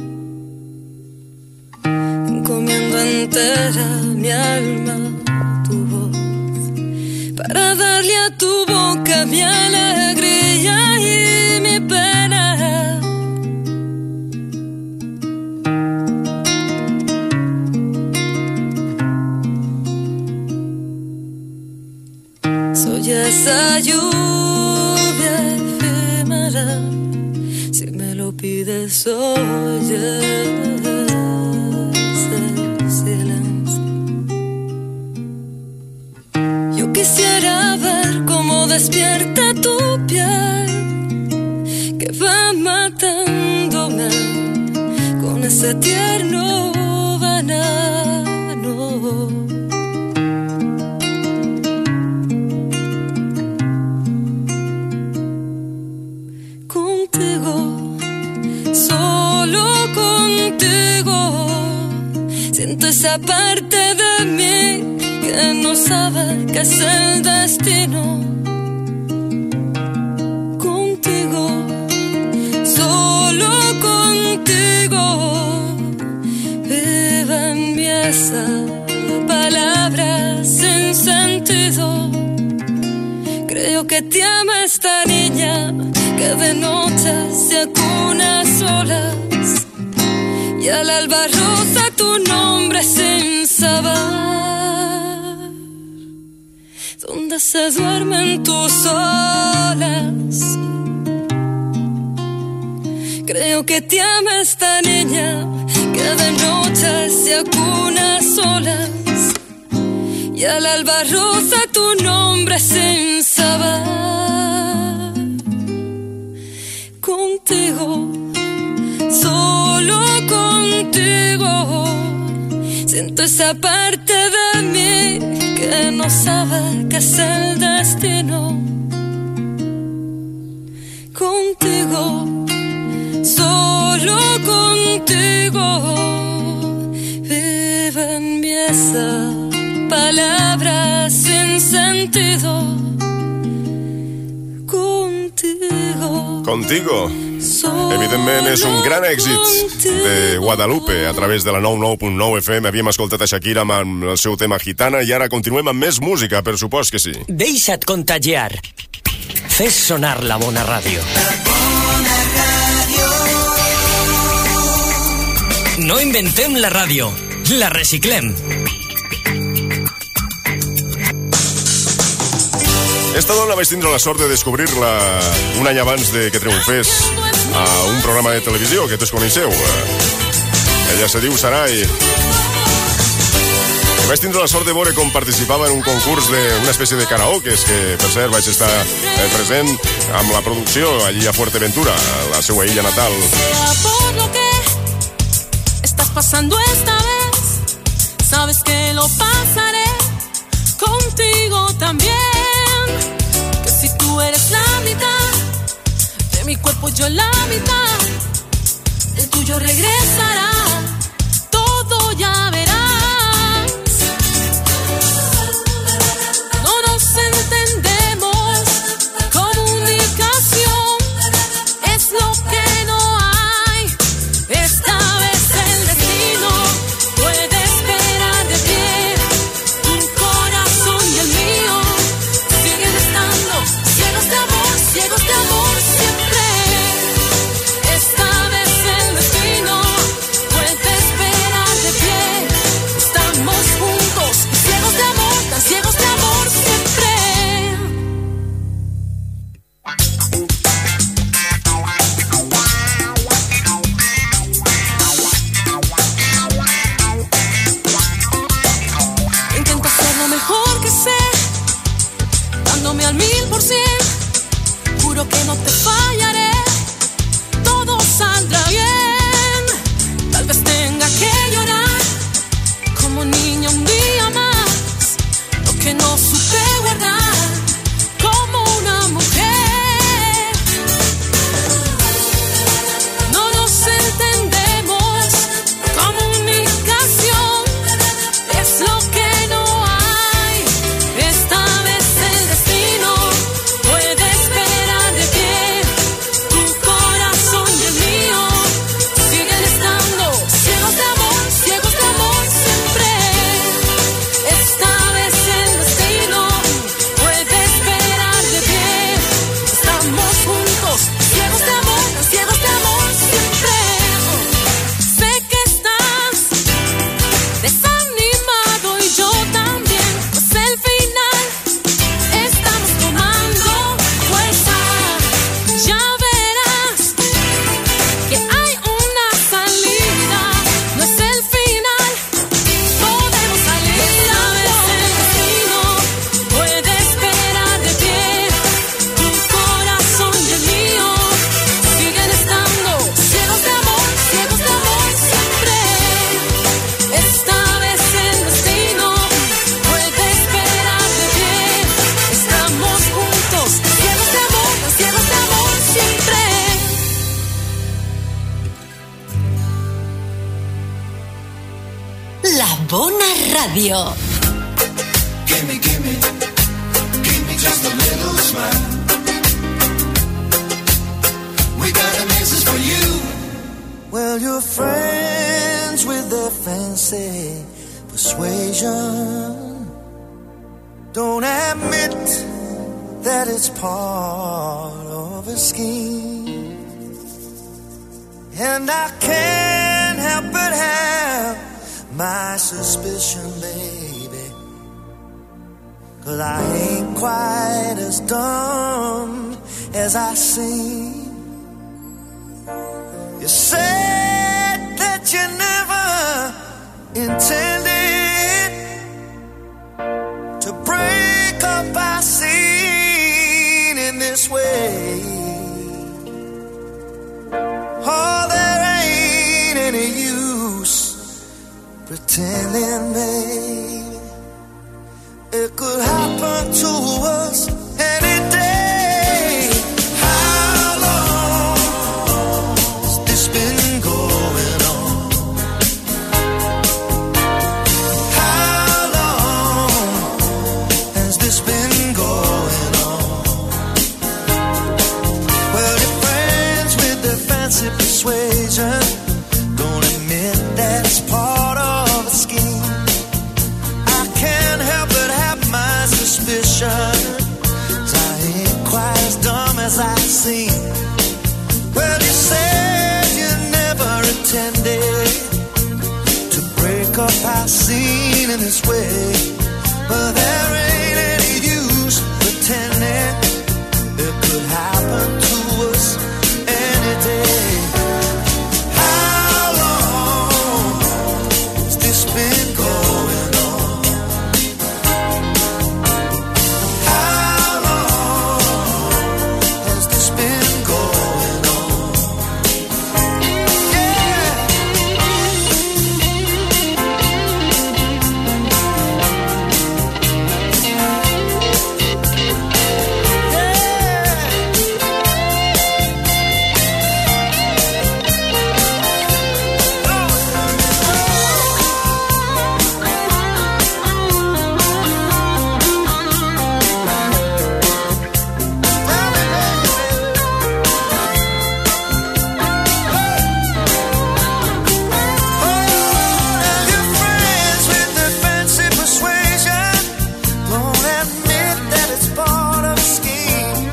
encomiendo entera mi alma a tu voz, para darle a tu boca mi alegría y mi pena. Soy esa lluvia efímera, si me lo pides, soy ese silencio. Yo quisiera ver cómo despierta tu piel, que va matándome con ese tierno veneno. Siento esa parte de mí que no sabe qué es el destino. Contigo, solo contigo, vive en mí esa palabra sin sentido. Creo que te ama esta niña que de noche se acuna sola. Y al alba rosa tu nombre sin saber dónde se duermen tus olas. Creo que te ama esta niña que de noche se acuna solas. Y al alba rosa tu nombre sin saber. Contigo, solo contigo, siento esa parte de mí que no sabe qué es el destino. Contigo, solo contigo, vive en mí esa palabra sin sentido. Contigo. Contigo. Evidentment és un gran èxit de Guadalupe a través de la nou nou punt nou F M. Havíem escoltat a Shakira amb el seu tema Gitana i ara continuem amb més música, per supost que sí. Deixa't contagiar. Fes sonar la bona ràdio. La bona ràdio. No inventem la ràdio, la reciclem. Esta dona vaig tindre la sort de descobrir-la un any abans de que triomfés a un programa de televisió que tots coneixeu. Ella se diu Sarai. I vaig tindre la sort de veure com participava en un concurs d'una espècie de karaoke, que per cert vaig estar present amb la producció allí a Fuerteventura, a la seva illa natal. Por lo que estás pasando esta vez, sabes que lo pasaré contigo también. Que si tú eres la mitad de mi cuerpo, yo la mitad, el tuyo regresará, todo ya verás. No nos entendemos, comunicación es lo que no hay. Esta vez el destino puede esperar de pie. Tu corazón y el mío siguen estando ciegos de amor, ciegos de amor siempre. Esta vez el destino puede esperar de pie. Estamos juntos, ciegos de amor, tan ciegos de amor siempre. Intento hacer lo mejor que sé, dándome al mil por cien. Juro que no te fallaré, todo saldrá bien. Tal vez tenga que llorar como niña un día más, lo que no supe guardar como una mujer. No nos entendemos, comunicación es lo que no hay. Esta vez el destino puede esperar de pie. Tu corazón y el mío siguen estando ciegos de amor, ciegos de amor siempre. Esta vez el destino puede esperar de pie. Estamos juntos, ciegos de amor, tan ciegos de amor siempre. Sé que estás desanimado y yo también, pues el final estamos tomando fuerza. Ya verás que hay una salida, no es el final, podemos salir. Esta vez el destino puede esperar de pie. Tu corazón y el mío siguen estando ciegos de amor, ciegos de amor siempre. Esta vez el destino puede esperar de pie. Estamos juntos, ciegos de amor, tan ciegos de amor siempre. La Bona Ràdio. Gimme, gimme, give me just a little smile. We got a message for you. Well, you're friends with their fancy persuasion. Don't admit that it's part of a scheme. And I can't help but have my suspicion, baby, 'cause I ain't quite as dumb as I seem. You said that you never intended to break up our scene in this way. Oh, there ain't any use pretending, baby. It could happen to us any day. How long has this been going on? How long has this been going on? Well, your friend break up our scene in this way. But there ain't any use pretending it could happen to us any day. How long has this been going on? How long has this been going on? Yeah. Your friends with their fancy persuasion don't admit that it's part of a scheme.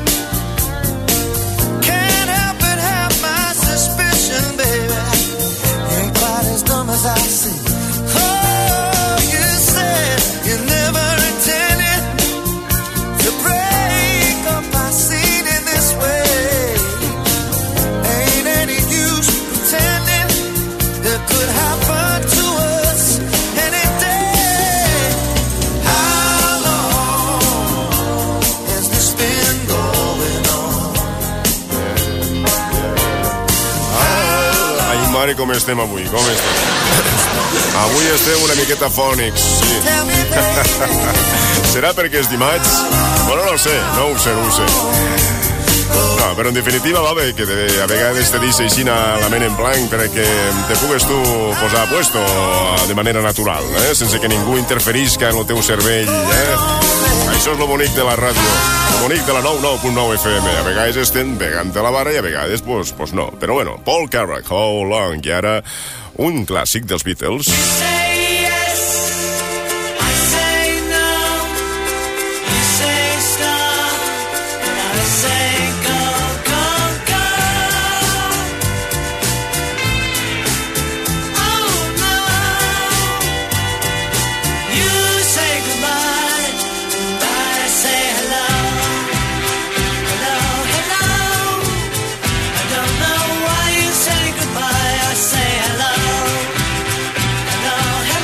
Can't help but have my suspicion, baby. Ain't quite as dumb as I seem. Oh, you said you never intended to break up our scene in this way. Ain't any use pretending it could happen to us any day. How long has this been going on? Ai, mare, com estem avui, com estem? Avui estem una miqueta fònics, sí. Tell me, baby. Serà perquè és dimarts? Bueno, no ho sé, no ho sé, no ho sé. No, però en definitiva va bé que de, a vegades te deixa així la ment en blanc perquè te pugues tu posar a puesto de manera natural, eh? Sense que ningú interferisca en el teu cervell, eh? Això és lo bonic de la ràdio, lo bonic de la nou nou punt nou F M. A vegades estem pegant a la barra i a vegades, pues, pues no. Però bueno, Paul Carrack, How Long, i ara un clàssic dels Beatles. Hello, hello.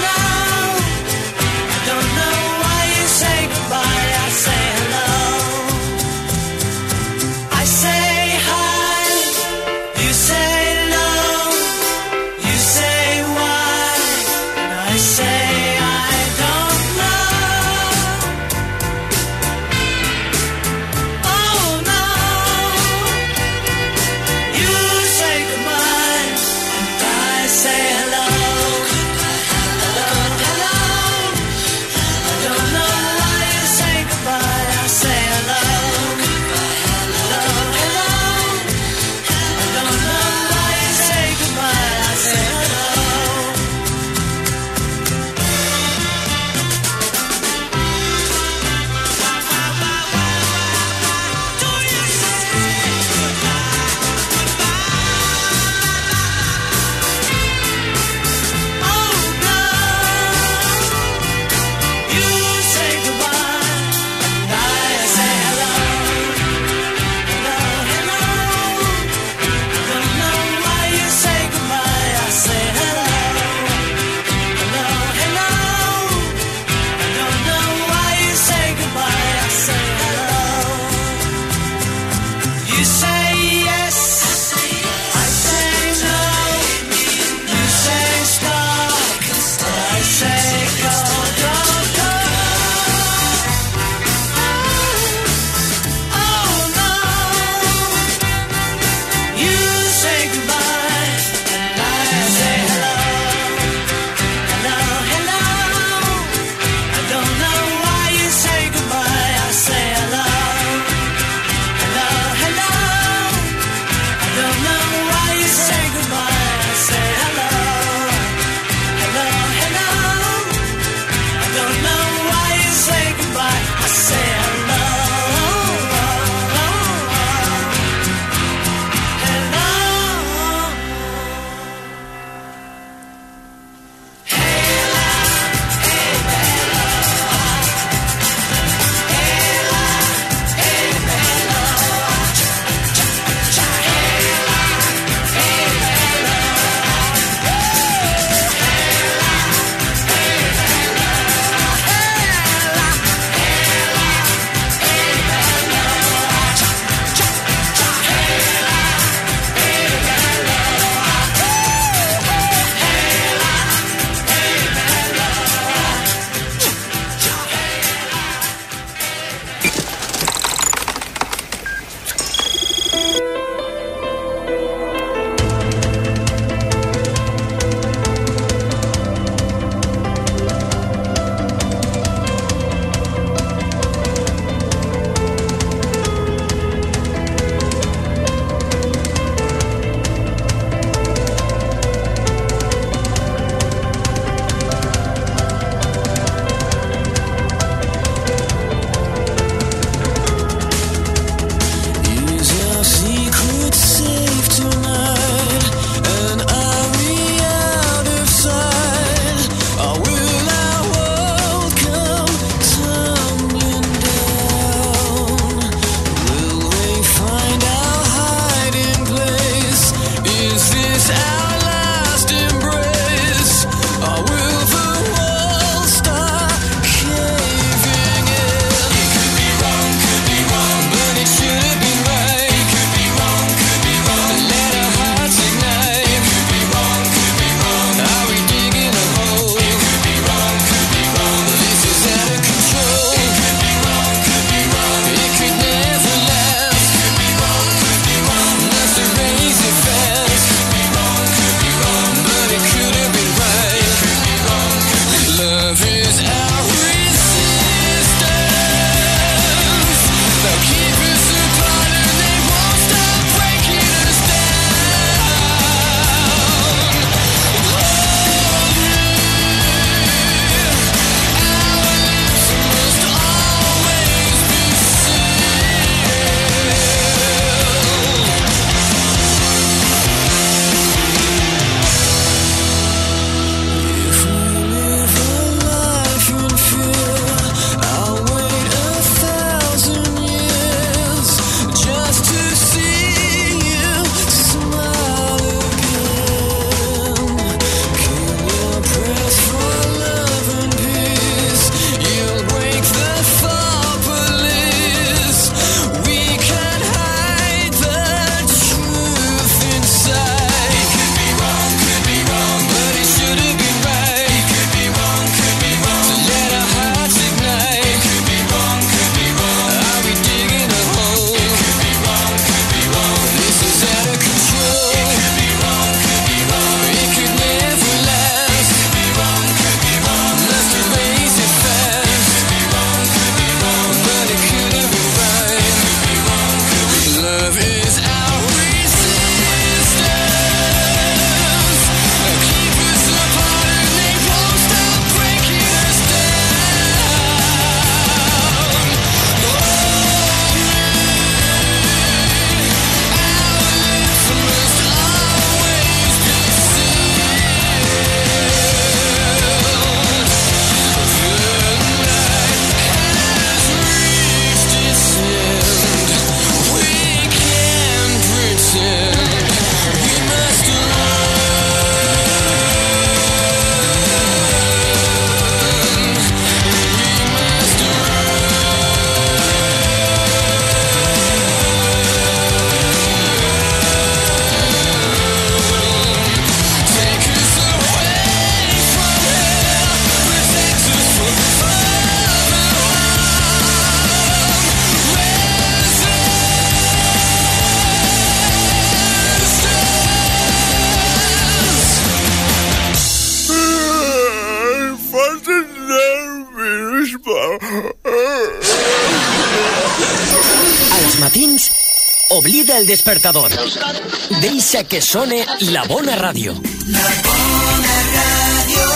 Als matins, oblida el despertador. Deixa que sone la bona ràdio. La bona ràdio.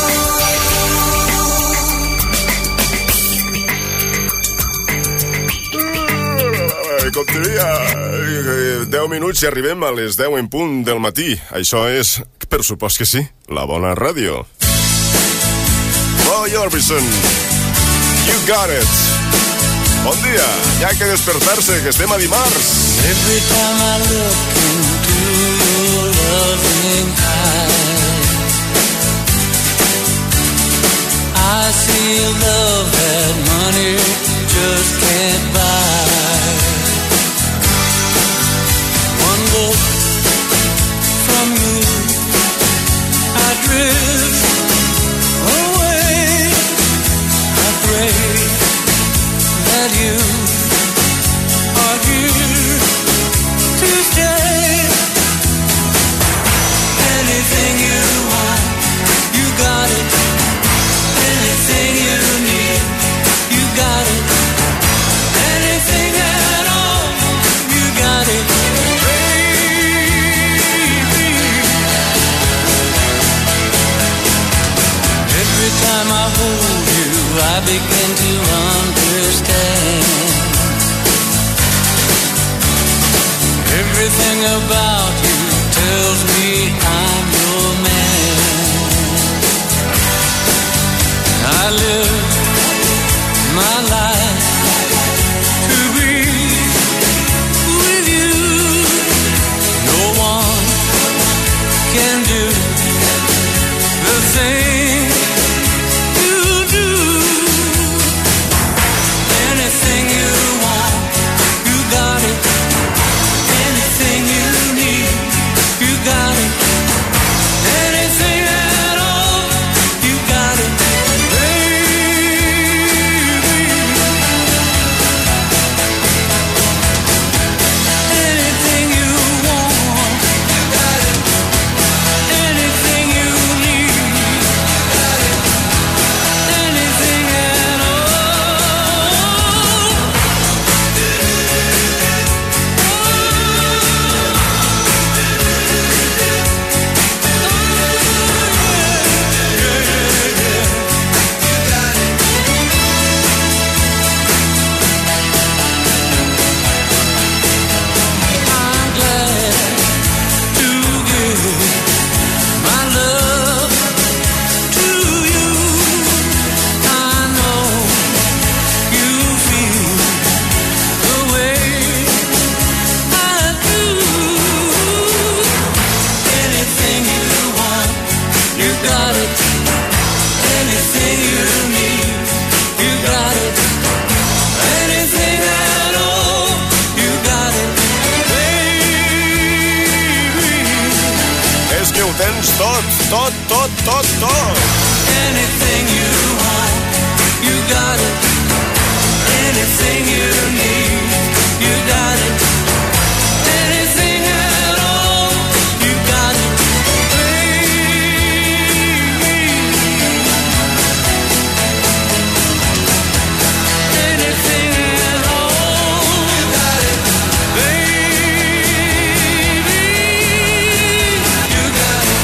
Com te deia, deu minuts i arribem a les deu en punt del matí. Això és, per supost que sí, la bona ràdio. Roy Orbison, You Got It. Bon dia, ja que despertar-se, que estem a dimarts. Every time I look into your loving eyes, I see a love that money just can't buy. One look from you, I drift away. I pray that you are here to stay. Anything you want, you got it. Anything you need, you got it. Anything at all, you got it. Baby, every time I hold you, I begin to understand. Everything about you tells me I'm your man. I live my life to be with you. No one can do the thing you do. Anything you want, you got it. Anything you need, you got it. Anything at all, you got it. Anything you want, you got it. Anything you need, got it. Anything at all. I'm glad to give my love to you. I know you feel the way I do. Anything you want, you got it. Anything you need, you got it. Anything at all, you got it. Baby, És que ho tens tot, tot, tot, tot, tot. anything you want, you got it. Anything you need, you got it. Anything at all, you got it. Baby, anything at all, you got it. Baby, you got it.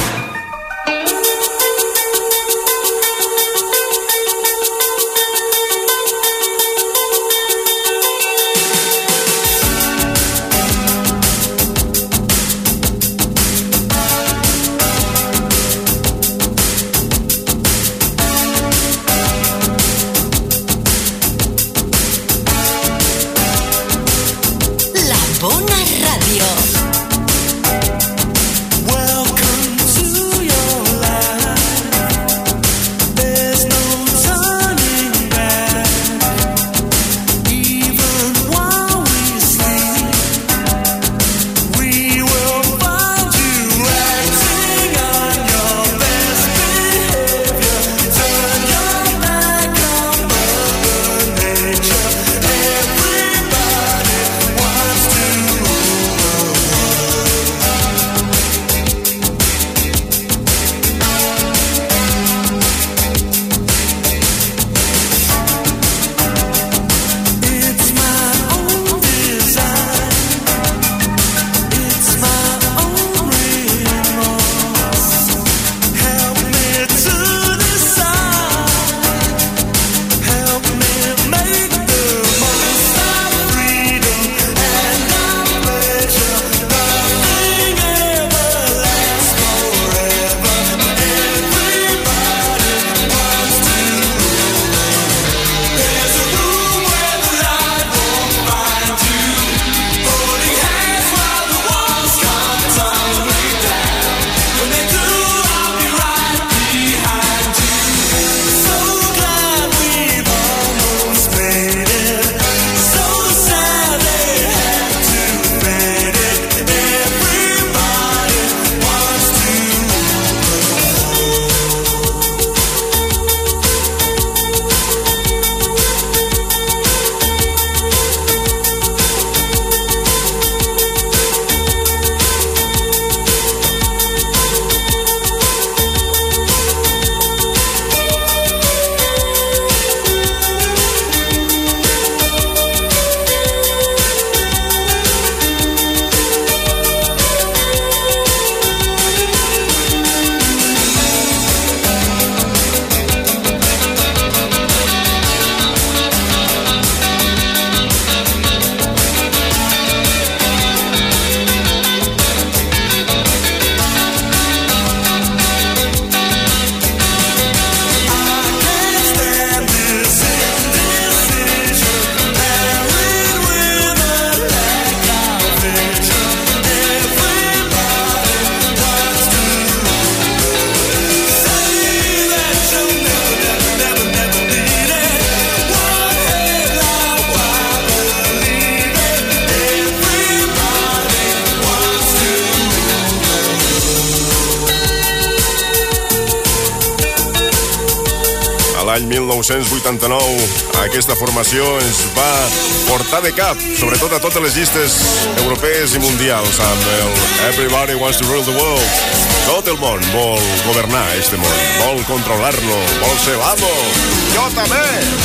l'any mil nou-cents vuitanta-nou aquesta formació ens va portar de cap, sobretot a totes les llistes europees i mundials, amb el Everybody Wants to Rule the World. Tot el món vol governar este món, vol controlar-lo, vol ser l'amo. Jo també!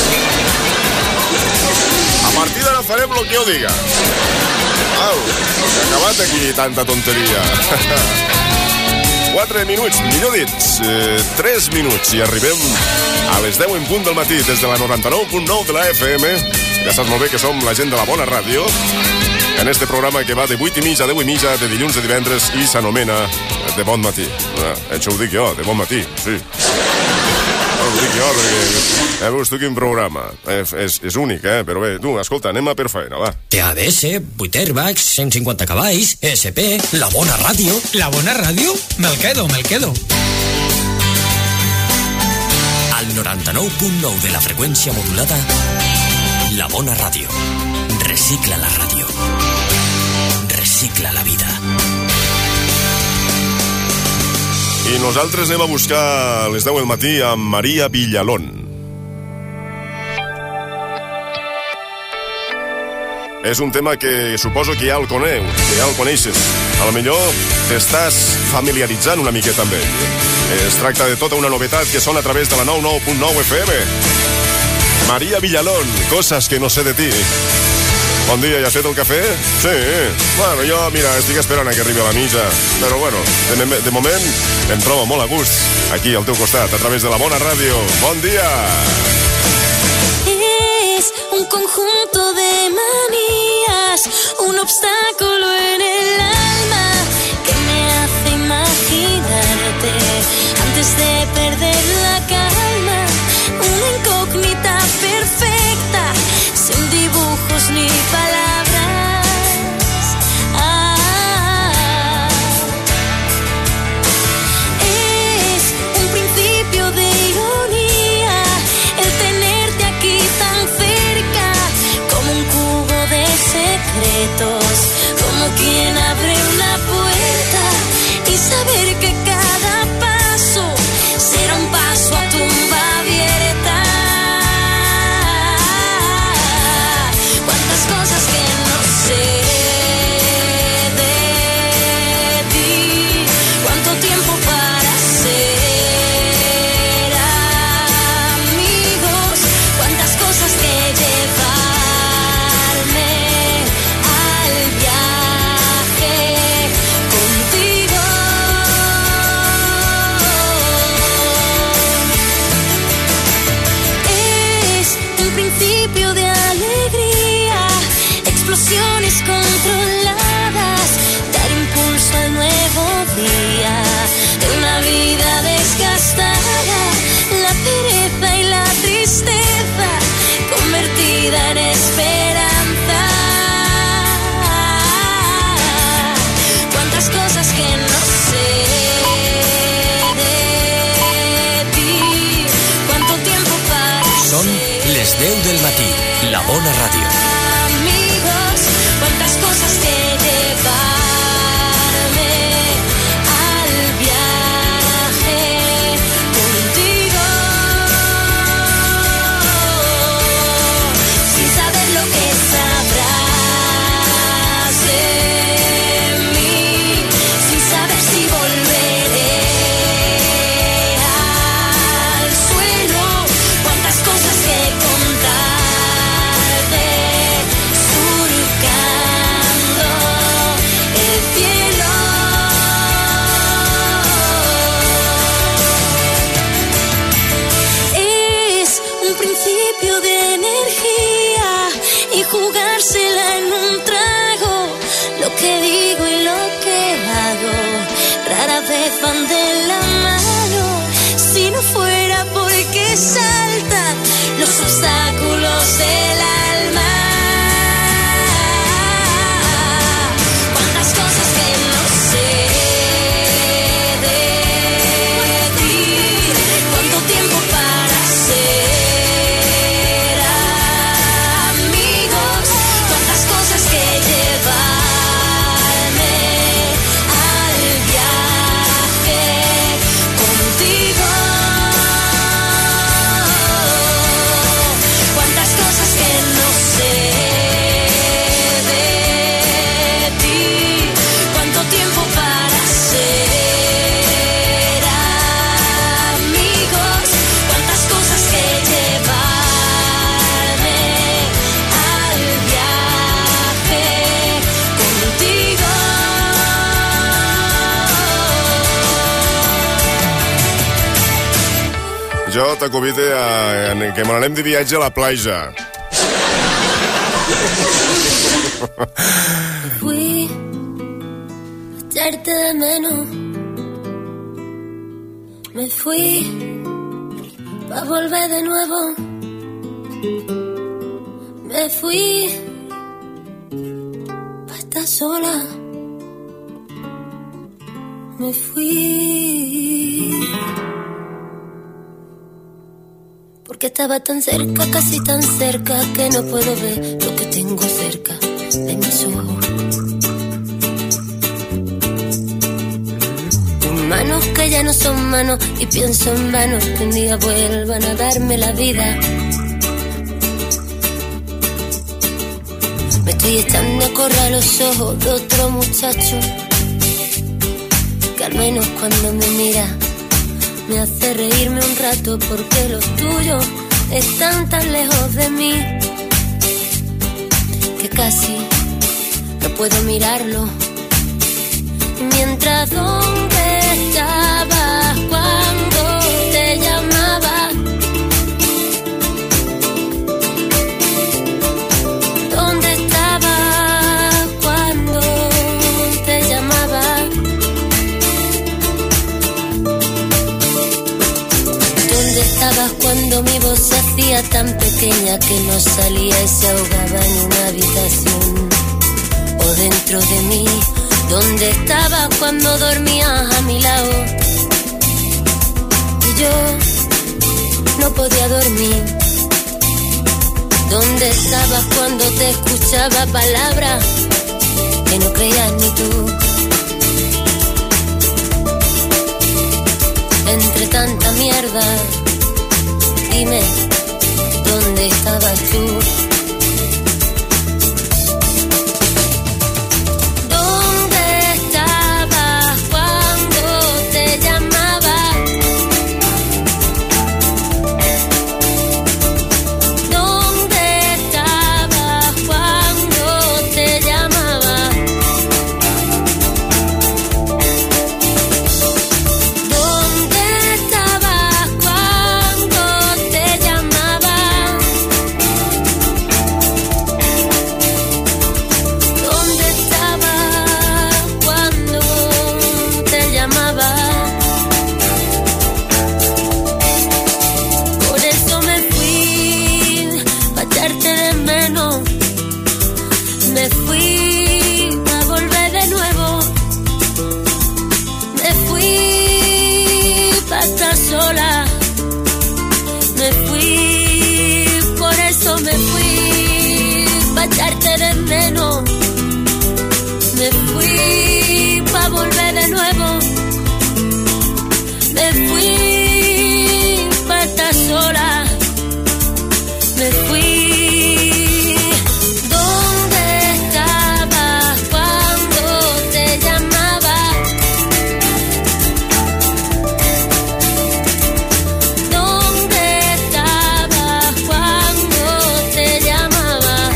A partir d'ara farem el que jo diga. Au, s'ha acabat aquí tanta tonteria. Quatre minuts, millor dit, eh, tres minuts i arribem a les deu en punt del matí des de la noranta-nou punt nou de la F M. Ja saps molt bé que som la gent de la bona ràdio en este programa que va de vuit i mitja a deu i mitja de dilluns a divendres i s'anomena De Bon Matí. Ah, això ho dic jo, De Bon Matí, sí. Ho dic jo perquè ja veus tu quin programa. És, és, és únic, eh? Però bé, tu, escolta, anem a per feina, va. T A D S, vuit airbags, cent cinquanta cavalls, E S P, la bona ràdio. La bona ràdio? Me'l quedo, me'l quedo. Al noranta-nou punt nou de la freqüència modulada, la bona ràdio. Recicla la ràdio. Recicla la vida. I nosaltres anem a buscar a les deu del matí amb Maria Villalón. És un tema que suposo que ja el coneu, que ja el coneixes. A lo millor t'estàs familiaritzant una miqueta amb ell. Es tracta de tota una novetat que sona a través de la nou nou punt nou F M. Maria Villalón, cosas que no sé de ti. Bon dia, ja has fet el cafè? Sí. Bueno, jo, mira, estic esperant a que arribi a la mitja. Però, bueno, de, de moment em trobo molt a gust aquí al teu costat, a través de la bona ràdio. Bon dia! Es un conjunto de manías, un obstáculo en el alma que me hace imaginarte antes de perder la calma. Una incógnita perfecta, sin dibujos ni palabras. Ah, es un principio de ironía el tenerte aquí tan cerca, como un cubo de secretos, como quien abre una puerta y saber que cada paso será un paso a tumba abierta. Cuántas cosas que no sé de ti, cuánto tiempo para ser amigos, cuántas cosas que llevarme al viaje contigo. Es un principio de alegría, explosiones controladas, dar impulso al nuevo día de una vida desgastada, la pereza y la tristeza convertida en esperanza. Cuántas cosas que no sé de ti, cuánto tiempo para Són les deu del matí, la bona ràdio. amigos, cuántas cosas que llevarme al viaje contigo, sin saber lo que sabrás de mí, sin saber si volveré al suelo, cuántas cosas que contarte, surcando el cielo. Es un principio de energía y jugársela en un trago, lo que digo y lo que hago rara vez van de la mano. Si no fuera porque saltan los obstáculos del alma. Cuántas cosas que no sé de ti, cuánto tiempo para ser amigos, cuántas cosas que llevarme al viaje Jo te convido a, a que me n'anem de viatge a la platja. Fui a echarte de menos. Me fui pa' volver de nuevo. Me fui pa' estar sola. Me fui porque estaba tan cerca, casi tan cerca, que no puedo ver lo que tengo cerca de mis ojos. Tus manos que ya no son manos, y pienso en vano que un día vuelvan a darme la vida. Me estoy echando a correr los ojos de otro muchacho que al menos cuando me mira me hace reírme un rato, porque los tuyos están tan lejos de mí que casi no puedo mirarlo. Mientras, ¿dónde estabas cuando te llamaba? ¿Dónde estabas cuando te llamaba? ¿Dónde estabas cuando mi voz se hacía tan pequeña que no salía y se ahogaba en una habitación o dentro de mí? ¿Dónde estabas cuando dormías a mi lado y yo no podía dormir? ¿Dónde estabas cuando te escuchaba palabras que no creías ni tú? Entre tanta mierda, dime, ¿dónde estabas tú? ¿Dónde estabas cuando te llamaba? ¿Dónde estabas cuando te llamaba? ¿Dónde estabas cuando te llamaba? ¿Dónde estabas cuando te llamaba? Por eso me fui, pa' echarte de menos. Me fui a volver de nuevo. Me fui pa' estar sola. Me fui, por eso me fui, pa' echarte de menos. Me fui pa' volver de nuevo. Me fui pa' estar sola. Me fui. ¿Dónde estabas cuando te llamaba? ¿Dónde estabas cuando te llamaba?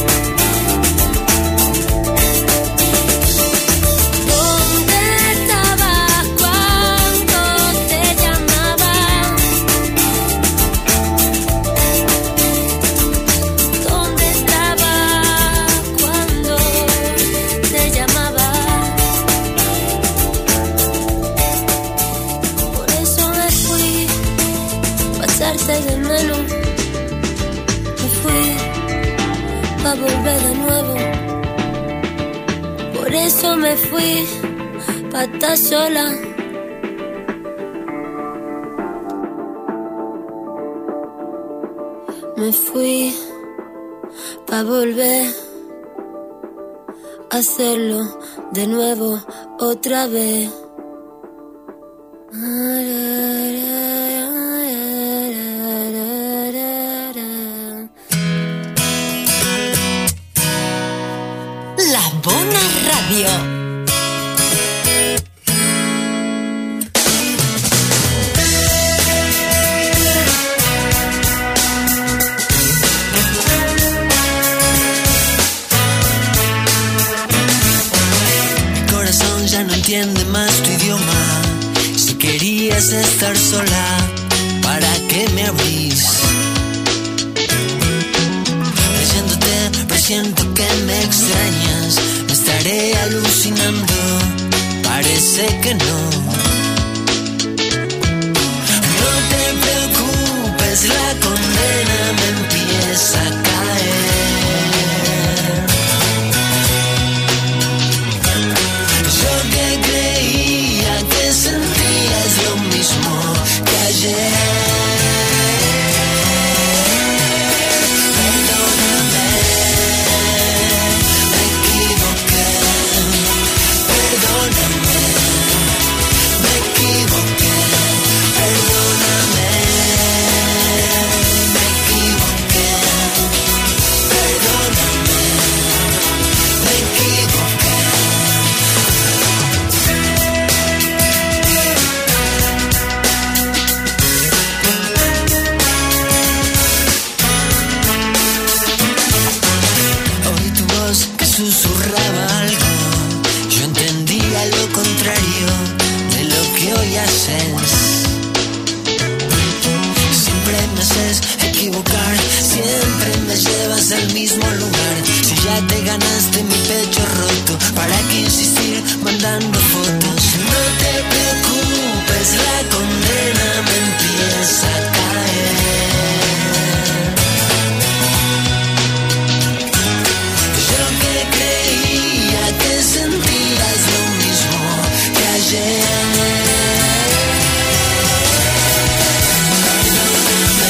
¿Dónde estabas cuando te llamaba? ¿Dónde estabas cuando te llamaba? Por eso me fui, pa' echarte de menos. Me fui pa' volver de nuevo. Por eso me fui, pa' estar sola. Me fui pa' volver a hacerlo de nuevo otra vez. La Bona Radio. Mi corazón ya no entiende más tu idioma. Si querías estar sola, ¿para que me abrís. Leyéndote, presiento que me extrañas. Me estaré alucinando, parece que no. No te preocupes, la condena me empieza a caer. Yo que creía que sentías lo mismo que ayer. Susurraba algo, yo entendía lo contrario de lo que hoy haces. Siempre me haces equivocar, siempre me llevas al mismo lugar. Si ya te ganaste mi pecho roto, ¿para qué insistir mandando fotos? No te preocupes, la condena me empieza a caer. Que sentías lo mismo que ayer. Perdóname,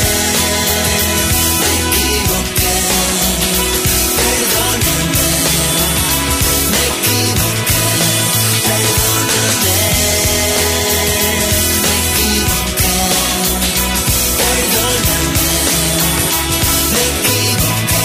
me equivoqué. Perdóname, me equivoqué. Perdóname, me equivoqué. Perdóname, me equivoqué.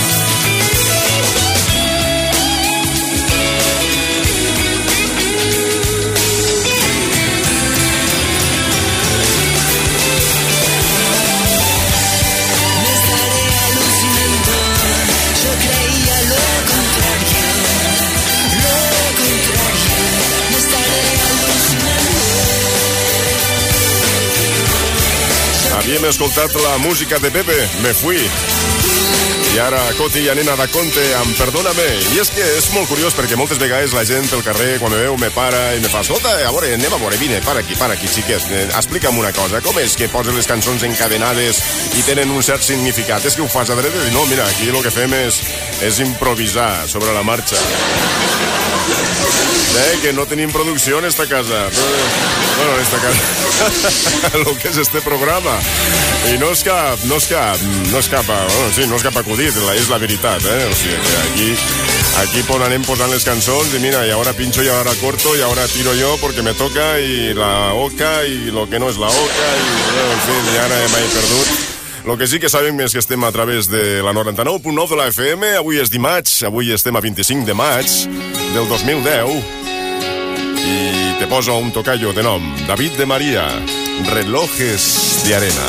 Havíem escoltat la música de Pepe, Me Fui. I ara Coti i Nena da Conte amb Perdóname. I és que és molt curiós perquè moltes vegades la gent pel carrer quan me veu me para i me fa escolta, a veure, anem a veure, vine, para aquí, para aquí, xiquet, eh, explica'm una cosa, com és que poses les cançons encadenades i tenen un cert significat? És que ho fas a dret? No, mira, aquí el que fem és, és improvisar sobre la marxa. Eh, que no tenim producció en esta casa. Bueno, en esta casa. Lo que és este programa. I no és cap, no és cap, no és cap, bueno, sí, no és cap acudit, és la veritat, eh? O sigui, que aquí, aquí pon, anem posant les cançons i mira, y ahora pincho, y ahora corto, y ahora tiro yo porque me toca, y la oca, y lo que no és la oca, i, bueno, en fin, i ara m'he perdut. Lo que sí que sabem és que estem a través de la noranta-nou punt nou de la F M. Avui és dimarts, avui estem a vint-i-cinc de maig del dos mil deu. I te poso un tocayo de nom, David de María, Relojes de Arena.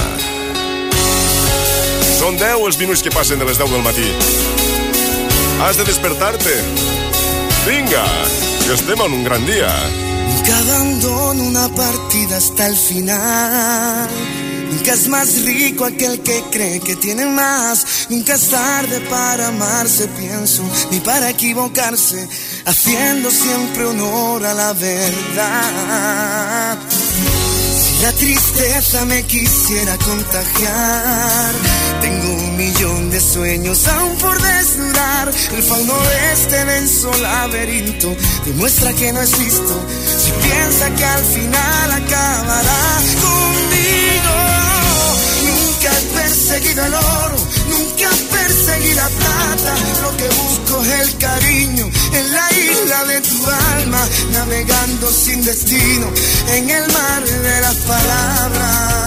Són deu els minuts que passen de les deu del matí. Has de despertar-te. Vinga, que estem en un gran dia. Nunca abandono una partida hasta el final. Nunca es más rico aquel que cree que tiene más. Nunca es tarde para amarse, pienso, ni para equivocarse, haciendo siempre honor a la verdad. Si la tristeza me quisiera contagiar, tengo un millón de sueños aún por desnudar. El fauno de este denso laberinto demuestra que no es listo si piensa que al final acabará conmigo. Nunca he perseguido el oro, nunca perseguí la plata. Lo que busco es el cariño en la isla de tu alma, navegando sin destino en el mar de las palabras.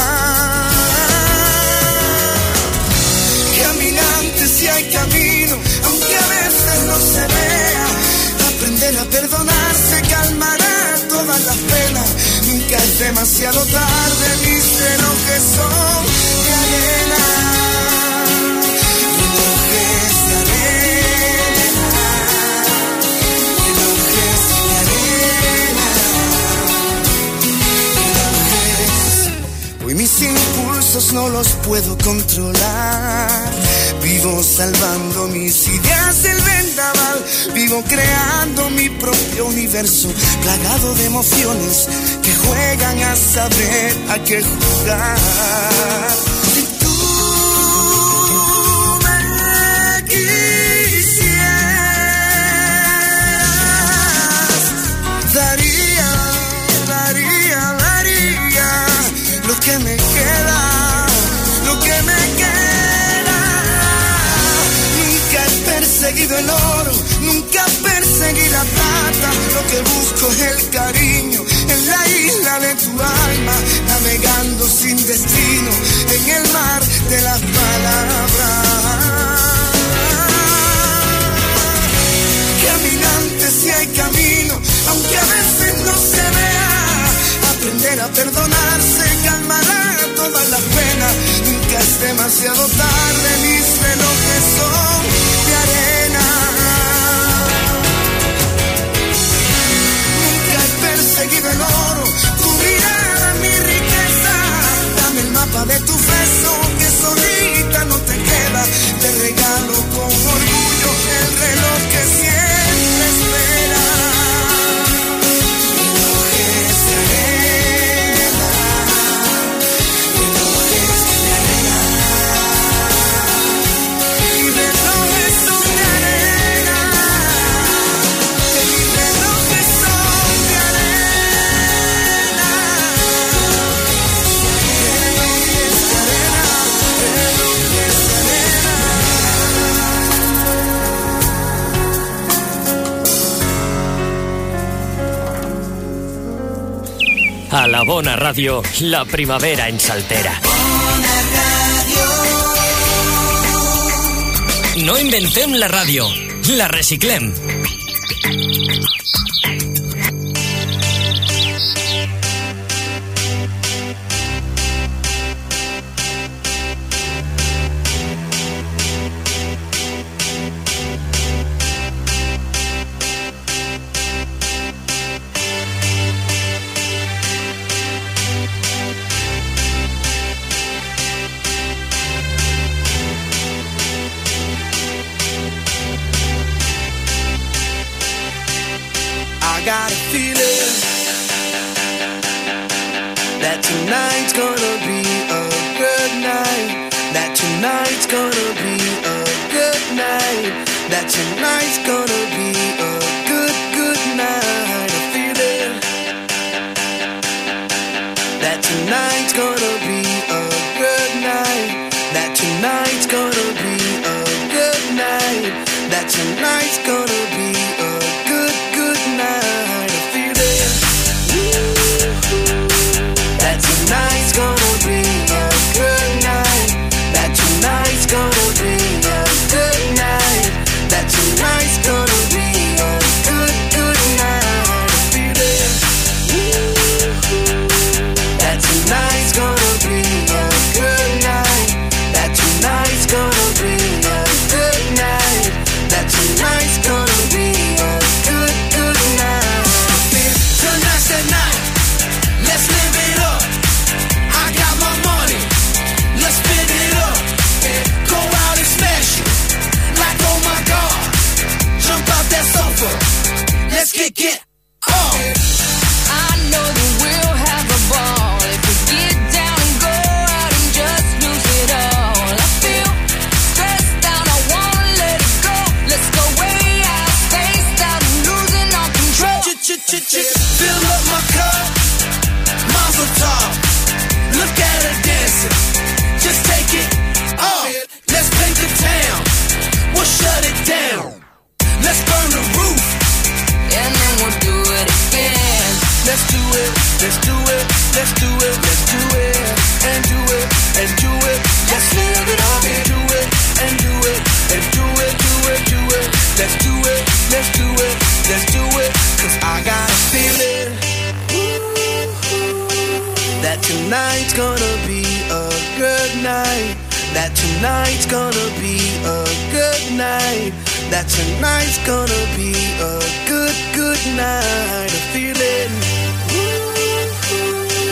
Caminante si hay camino, aunque a veces no se vea. Aprender a perdonarse calmará todas las penas. Nunca es demasiado tarde, mis relojes son de arena. Relojes de arena. Relojes de arena. Relojes. Hoy mis impulsos no los puedo controlar. Vivo salvando mis ideas del vendaval. Vivo creando mi propio universo, plagado de emociones que juegan a saber a qué jugar. Si tú me quisieras, daría, daría, daría lo que me queda, lo que me queda. Nunca he perseguido el oro, nunca perseguí la plata. Lo que busco es el cariño en la isla de tu alma, navegando sin destino en el mar de las palabras. Caminante si hay camino, aunque a veces no se vea. Aprender a perdonarse calmará todas las penas. Nunca es demasiado tarde, mis relojes son de arena. Seguido el oro, tu mirada, mi riqueza. Dame el mapa de tu beso, que solita no te queda. Te regalo con orgullo el reloj que siempre espera. Relojes de arena, relojes de arena. Y relojes son de arena. Y relojes son de arena. A la Bona Ràdio, la primavera en Saltera. No inventem la ràdio, la reciclem. Got a feeling that tonight's gonna be a good night. That tonight's gonna be a good night. That tonight's gonna be a good, good night. A feeling that tonight's gonna be a good night. That tonight's gonna be a good night. That tonight's gonna be a good, good night. Tonight's gonna be a good night. That tonight's gonna be a good night. That tonight's gonna be a good, good night. Feel it. That tonight's gonna be a good night. That tonight's gonna be a good night. That tonight's gonna be a good, good night. Tonight's the night. Let's live it up. Let's spin it up, go out and smash it. Like oh my God, jump out that sofa. Let's kick it off. I know that we'll have a ball if we get down and go out and just lose it all. I feel stressed out, I wanna let it go. Let's go way out, spaced out, and losing all control. Fill up my cup, Mazel tov. Look at her dancing. Just take it off. Let's paint the town. We'll shut it down. Let's burn the roof. And then we'll do it again. Let's do it. Let's do it. Let's do it. Let's do it. And do it. And do it. Let's live it up. And do it. And do it. And do it. Do it. Do it. Let's do it. Let's do it. Let's do it. Cause I got a feeling that tonight's gonna be a good night. That tonight's gonna be a good night. That tonight's gonna be a good, good night. A feeling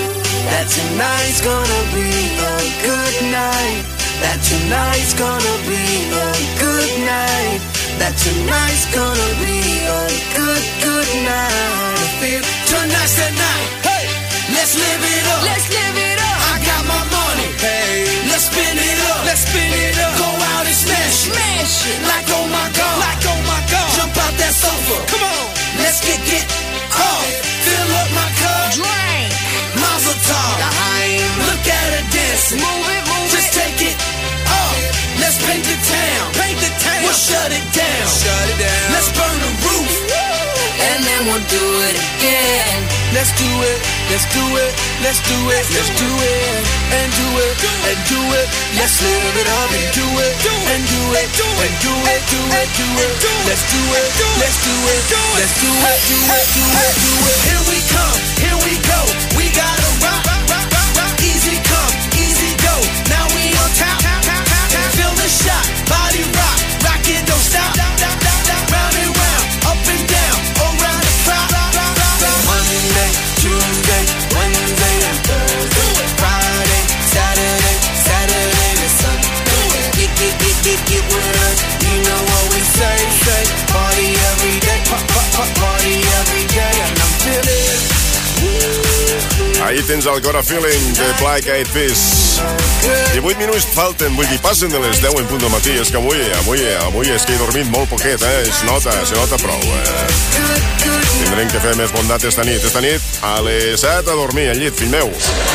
that tonight's gonna be a good night. That tonight's gonna be a good night. That tonight's gonna be a good, good night. Tonight's the night. Hey, let's live it up. Let's live it up. I got my money. Hey, let's spin it up. Let's spin it up. Go out and smash it. Smash it. Like oh my god. Like oh my god. Jump out that sofa. Come on. Let's get get off. Fill up my cup. Drink. Mazel tov. Look at her dancing. Move it, move Just it. take it off. Let's paint the town. Paint the town. We'll shut it down. Shut it down. Let's burn the roof. And then we'll do it again. Let's do it. Let's do it. Let's do it. Let's do it. And do it. And do it. Let's live it up and do it. And do it. And do it. Do it. Do it. Let's do it. Let's do it. Let's do it. Do it. Do it. Do it. Here we come. Here we go. We gotta rock. Rock. Rock. Rock. Easy come. Easy go. Now we on top. Feel the shot. Body rock. Rock it. Don't stop. Round and round. Up and down. Around the clock. Monday, Tuesday, Wednesday, and Thursday. Friday, Saturday, Saturday to Sunday. Get, get, get, get, get with us. You know what we say, say. Party every day, pa, pa, pa, party every day, and I'm feeling. Ahí tens el Got a Feeling de Black Eyed Peas. divuit minuts falten, vull dir, passen de les deu en punt del matí. És que avui, avui, avui és que he dormit molt poquet, eh? Es nota, se nota prou, eh? Tindrem que fer més bondat esta nit. Esta nit, a les set a dormir al llit, fill meu.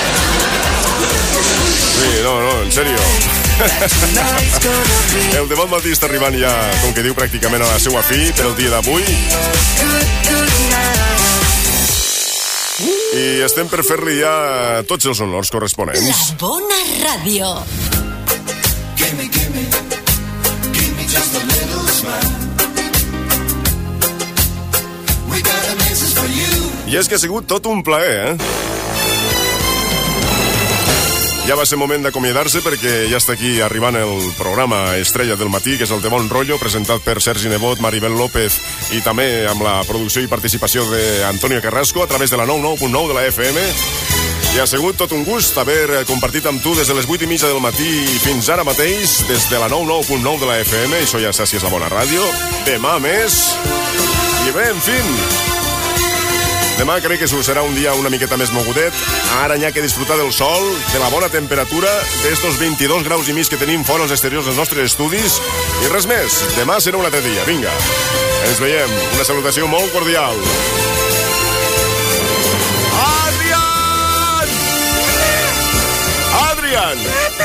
Sí, no, no, en sèrio. El de bon matí està arribant ja, com que diu, pràcticament a la seva fi per el dia d'avui. I estem per fer-li ja tots els honors corresponents. La Bona Ràdio. Gimme, gimme, gimme just a little smile. We got a message for you. I és que ha sigut tot un plaer, eh? Ja va ser moment d'acomiadar-se perquè ja està aquí arribant el programa Estrella del Matí, que és el de Bon Rollo, presentat per Sergi Nebot, Maribel López i també amb la producció i participació d'Antonio Carrasco a través de la nou nou punt nou de la F M. I ha sigut tot un gust haver compartit amb tu des de les vuit i mitja del matí fins ara mateix, des de la nou nou punt nou de la F M. Això ja saps si és la Bona Ràdio. Demà més. I bé, en fin... Demà crec que serà un dia una miqueta més mogudet. Ara n'hi ha que disfrutar del sol, de la bona temperatura, d'estos vint-i-dos graus i mig que tenim fora als exteriors dels nostres estudis. I res més, demà serà un altre dia. Vinga, ens veiem. Una salutació molt cordial. Adrián! Adrián!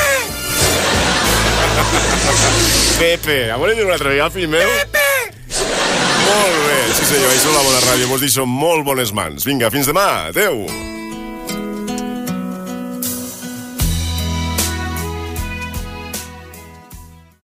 Pepe! A veure dir un altre dia, fill meu? Pepe! Molt bé, sí senyor, això és la Bona Ràdio, mos deixo molt bones mans. Vinga, fins demà, adeu.